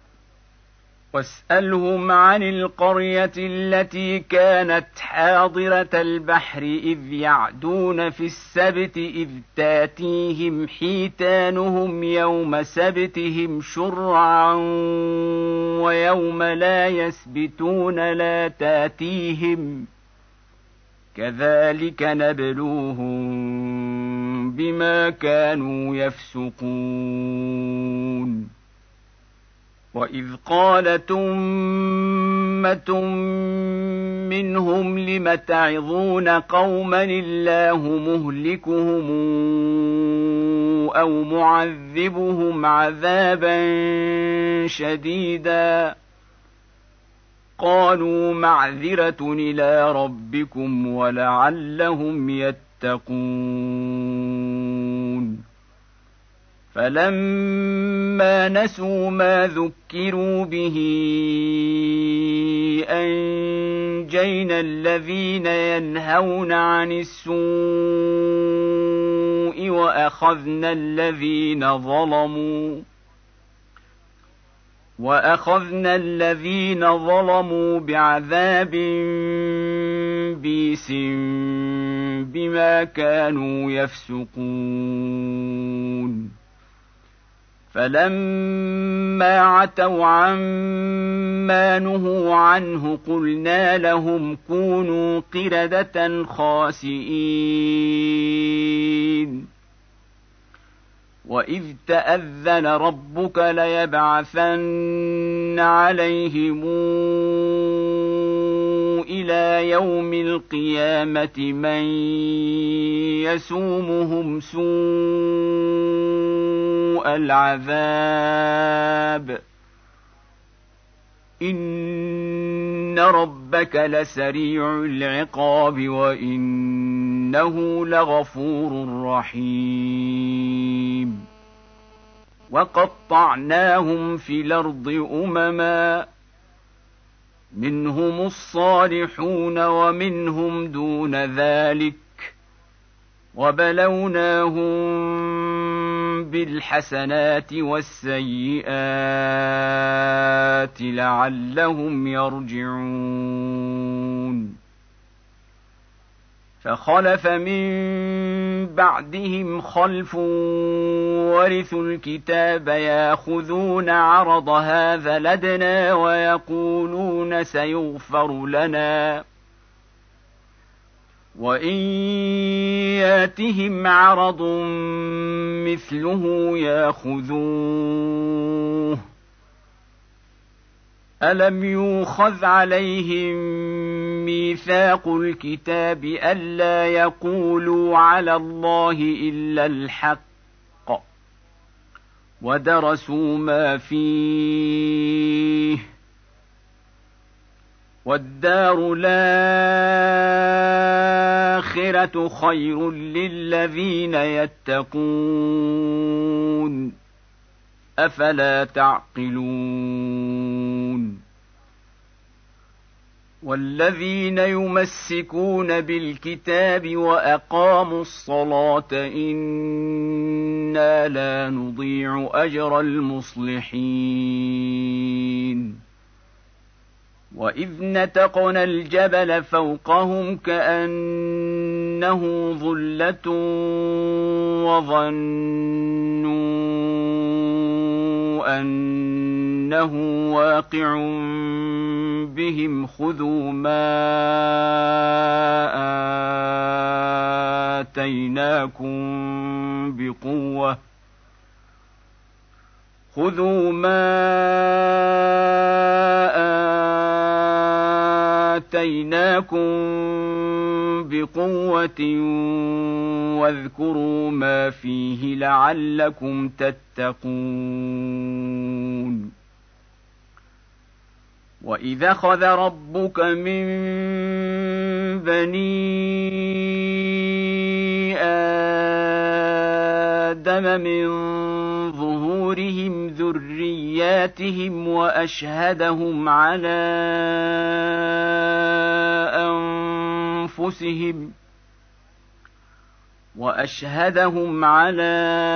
Speaker 1: واسألهم عن القرية التي كانت حاضرة البحر إذ يعدون في السبت إذ تاتيهم حيتانهم يوم سبتهم شرعا ويوم لا يسبتون لا تاتيهم كذلك نبلوهم بما كانوا يفسقون وإذ قالت أمة منهم لم تعظون قوما الله مهلكهم أو معذبهم عذابا شديدا قالوا معذرة إلى ربكم ولعلهم يتقون فلما نسوا ما ذكروا به أنجينا الذين ينهون عن السوء وأخذنا الذين ظلموا وأخذنا الذين ظلموا بعذاب بئيس بما كانوا يفسقون فلما عتوا عما نهوا عنه قلنا لهم كونوا قردة خاسئين وإذ تأذن ربك ليبعثن عليهم إلى يوم القيامة من يسومهم سوء العذاب إن ربك لسريع العقاب وإنه لغفور رحيم وقطعناهم في الأرض أمما منهم الصالحون ومنهم دون ذلك وبلوناهم بالحسنات والسيئات لعلهم يرجعون فخلف من بعدهم خلف ورثوا الكتاب ياخذون عرض هذا لدنا ويقولون سيغفر لنا وإن ياتهم عرض مثله ياخذوه ألم يؤخذ عليهم ميثاق الكتاب ألا يقولوا على الله إلا الحق ودرسوا ما فيه والدار الآخرة خير للذين يتقون أفلا تعقلون والذين يمسكون بالكتاب وأقاموا الصلاة إنا لا نضيع أجر المصلحين وإذ نتقنا الجبل فوقهم كأنه ظلة وظنوا أنه واقع بهم خذوا ما آتيناكم بقوة خذوا ما آتيناكم بقوة واذكروا ما فيه لعلكم تتقون وإذا أخذ ربك من بني آدم من ظهورهم ذرياتهم وأشهدهم على أنفسهم وأشهدهم على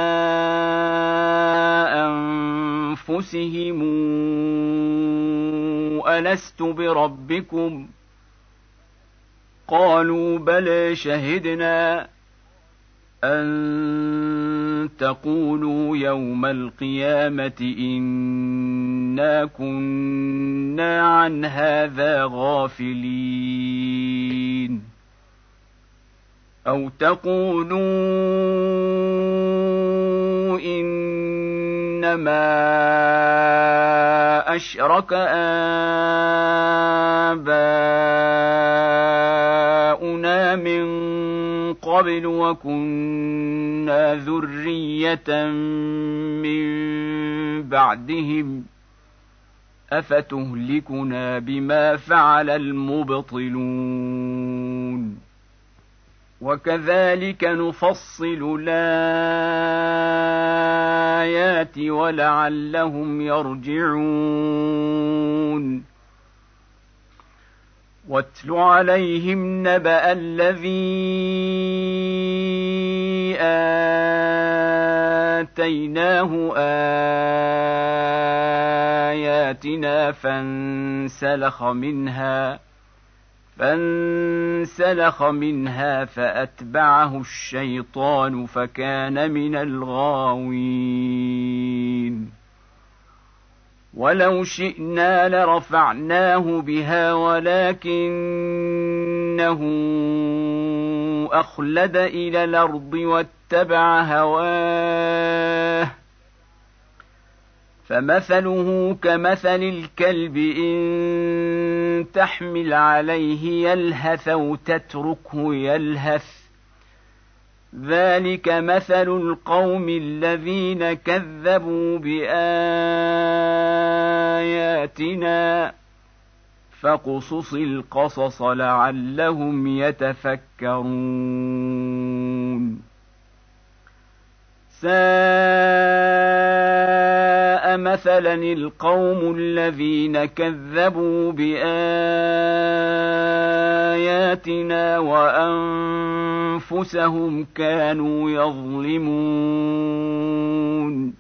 Speaker 1: أنفسهم ألست بربكم قالوا بلى شهدنا أن تقولوا يوم القيامة إنا كنا عن هذا غافلين أو تقولوا إنما أشرك آباؤنا من قبل وكنا ذرية من بعدهم أفتهلكنا بما فعل المبطلون وكذلك نفصل الآيات ولعلهم يرجعون واتل عليهم نبأ الذي آتيناه آياتنا فانسلخ منها فانسلخ منها فأتبعه الشيطان فكان من الغاوين ولو شئنا لرفعناه بها ولكنه أخلد إلى الأرض واتبع هواه فمثله كمثل الكلب إن تحمل عليه يلهث أو تتركه يلهث ذلك مثل القوم الذين كذبوا بآياتنا فاقصص القصص لعلهم يتفكرون ساء مثلا القوم الذين كذبوا بآياتنا وأنفسهم كانوا يظلمون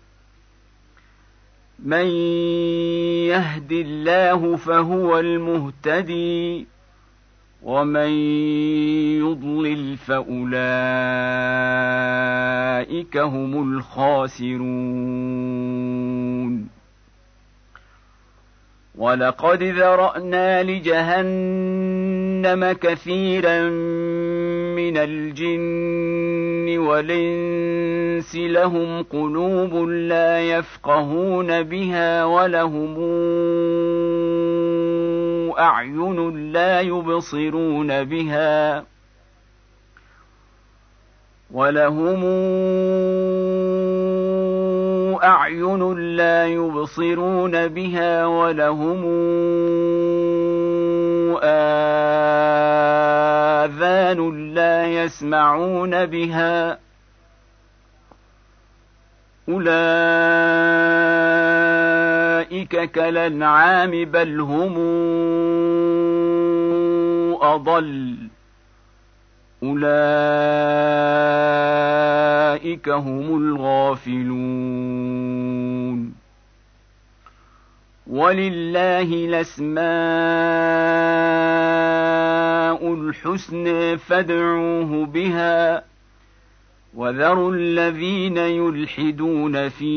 Speaker 1: من يهد الله فهو المهتدي ومن يضلل فأولئك هم الخاسرون ولقد ذرأنا لجهنم كثيرا من الجن والإنس لهم قلوب لا يفقهون بها ولهم أعين لا يبصرون بها ولهم أعين لا يبصرون بها ولهم آذان لا يسمعون بها أولئك كالأنعام بل هم أضل أولئك هم الغافلون ولله الأسماء الحسنى فادعوه بها وذروا الذين يلحدون في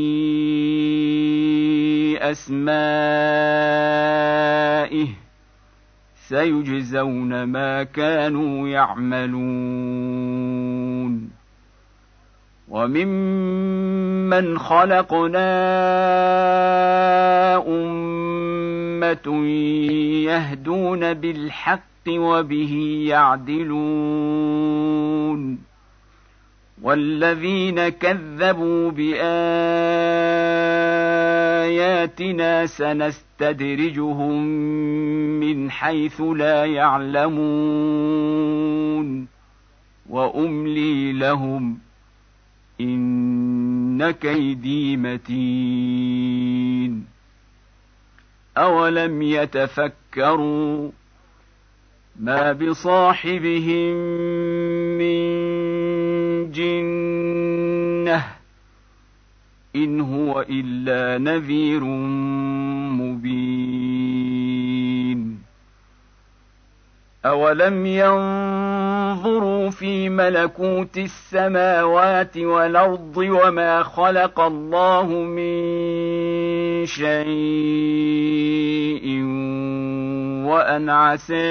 Speaker 1: أسمائه سيجزون ما كانوا يعملون وممن خلقنا أمة يهدون بالحق وبه يعدلون والذين كذبوا بآياتنا سنستدرجهم من حيث لا يعلمون وأملي لهم إن كيدي متين أولم يتفكروا ما بصاحبهم من جنة إن هو إلا نذير مبين أولم ينظروا في ملكوت السماوات والأرض وما خلق الله من شيء وأن عسى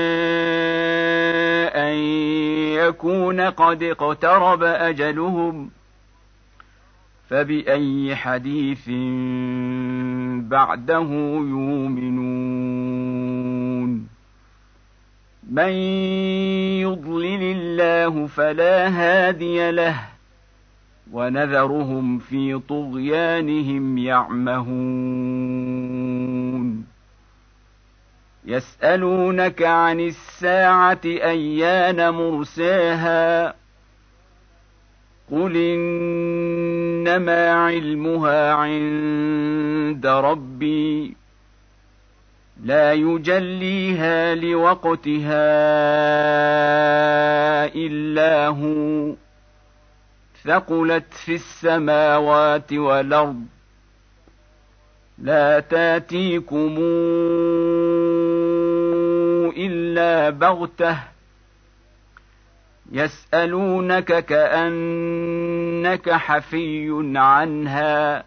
Speaker 1: أن يكون قد اقترب أجلهم فبأي حديث بعده يؤمنون من يضلل الله فلا هادي له ونذرهم في طغيانهم يعمهون يسألونك عن الساعة أيان مرساها قل إنما علمها عند ربي لا يجليها لوقتها إلا هو ثقلت في السماوات والأرض لا تاتيكم إلا بغتة يسألونك كأنك حفي عنها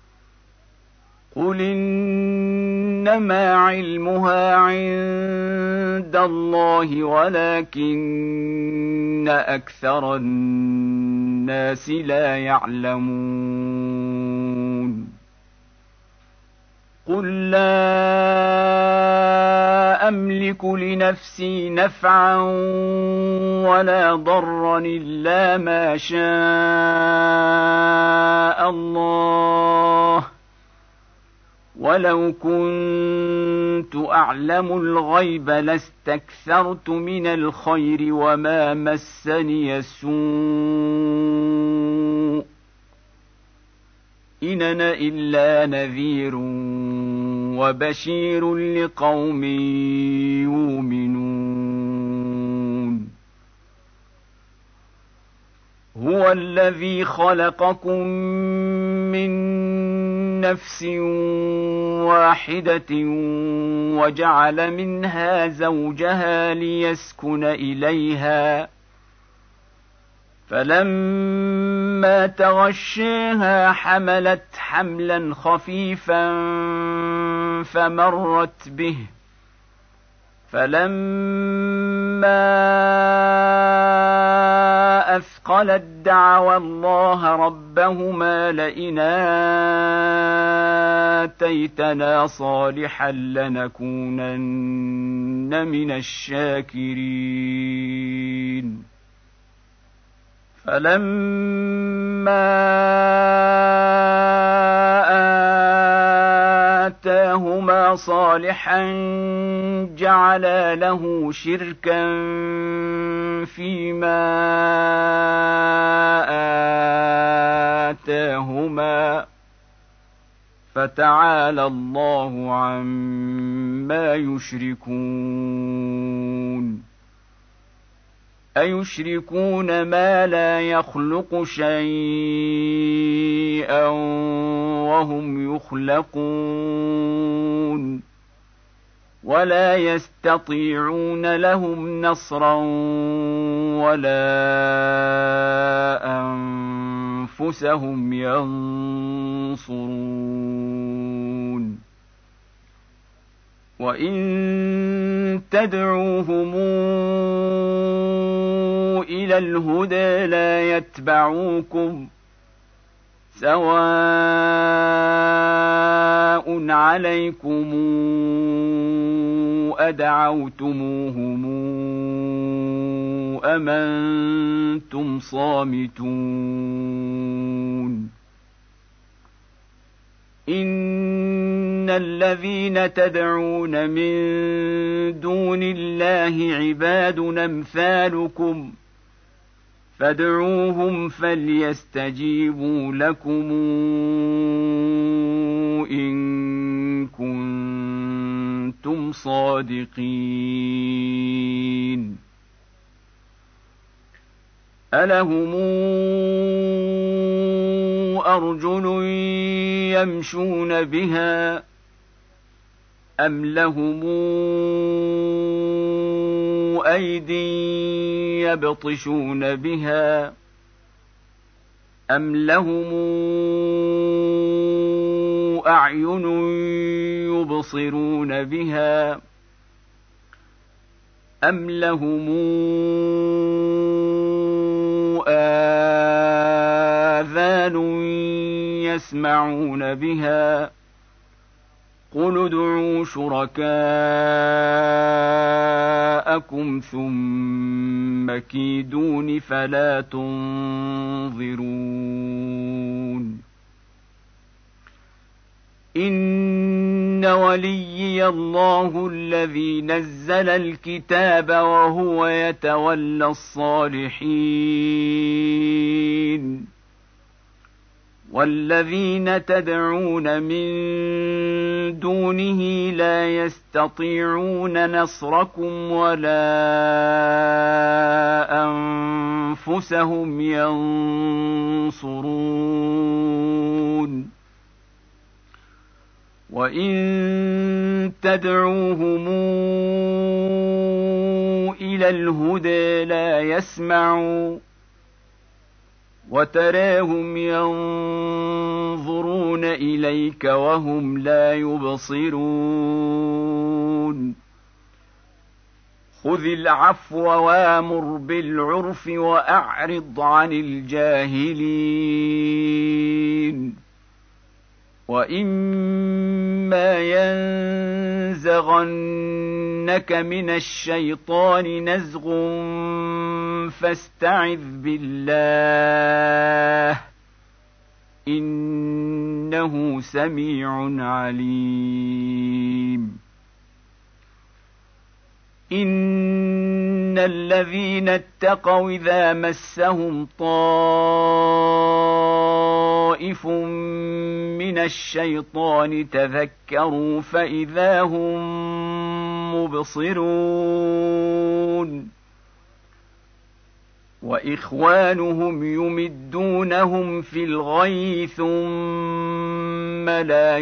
Speaker 1: قل إنما علمها عند الله ولكن أكثر الناس لا يعلمون قل لا أملك لنفسي نفعا ولا ضرا إلا ما شاء الله ولو كنت أعلم الغيب لاستكثرت من الخير وما مسني السوء إن أنا إلا نذير وبشير لقوم يؤمنون هو الذي خلقكم من نفس واحدة وجعل منها زوجها ليسكن إليها فلما تغشاها حملت حملا خفيفا فمرت به فلما أثقلت دعوا الله ربهما لئن آتيتنا صالحا لنكونن من الشاكرين فلما آتاهما صالحا جعلا له شركا فيما آتاهما فتعالى الله عما يشركون أيشركون ما لا يخلق شيئا وهم يخلقون ولا يستطيعون لهم نصرا ولا أنفسهم ينصرون وإن تدعوهم إلى الهدى لا يتبعوكم سواء عليكم أدعوتموهم أم أنتم صامتون إن الذين تدعون من دون الله عباد أمثالكم فادعوهم فليستجيبوا لكم إن كنتم صادقين. ألهم أرجل يمشون بها أم لهم أيدي يبطشون بها أم لهم أعين يبصرون بها أم لهم آذان يسمعون بها قل ادعوا شركاءكم ثم كيدون فلا تنظرون. إن وليي الله الذي نزل الكتاب وهو يتولى الصالحين. والذين تدعون من دونه لا يستطيعون نصركم ولا أنفسهم ينصرون. وإن تدعوهم إلى الهدى لا يسمعوا وتراهم ينظرون إليك وهم لا يبصرون. خذ العفو وامر بالعرف وأعرض عن الجاهلين. وإما ينزغنك من الشيطان نزغ فاستعذ بالله إنه سميع عليم. إن الذين اتقوا إذا مسهم طائف من الشيطان تذكروا فإذا هم مبصرون. وإخوانهم يمدونهم في الغي ثم لا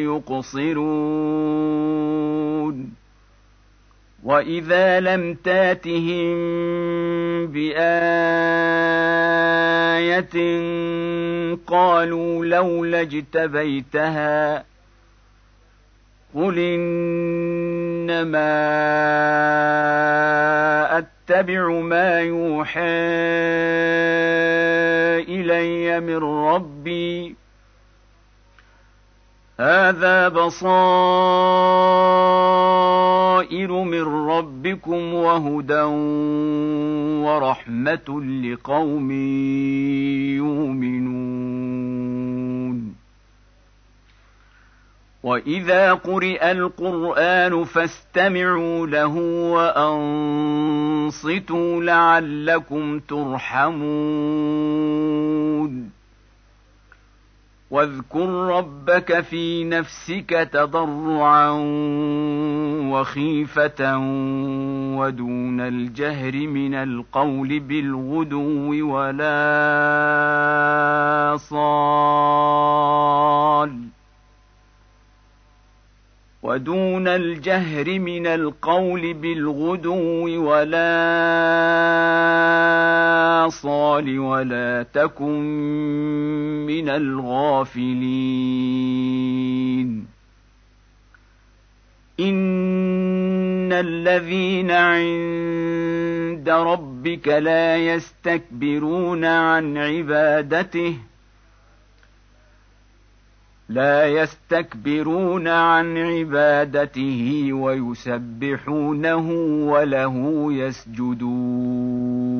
Speaker 1: يقصرون. وإذا لم تاتهم بآية قالوا لولا اجتبيتها قل إنما أتبع ما يوحى إلي من ربي هذا بصائر من ربكم وهدى ورحمة لقوم يؤمنون. وإذا قرئ القرآن فاستمعوا له وأنصتوا لعلكم ترحمون. واذكر ربك في نفسك تضرعا وخيفة ودون الجهر من القول بالغدو ولا صال ودون الجهر من القول بالغدو ولا صال ولا تكن من الغافلين. إن الذين عند ربك لا يستكبرون عن عبادته لا يستكبرون عن عبادته ويسبحونه وله يسجدون.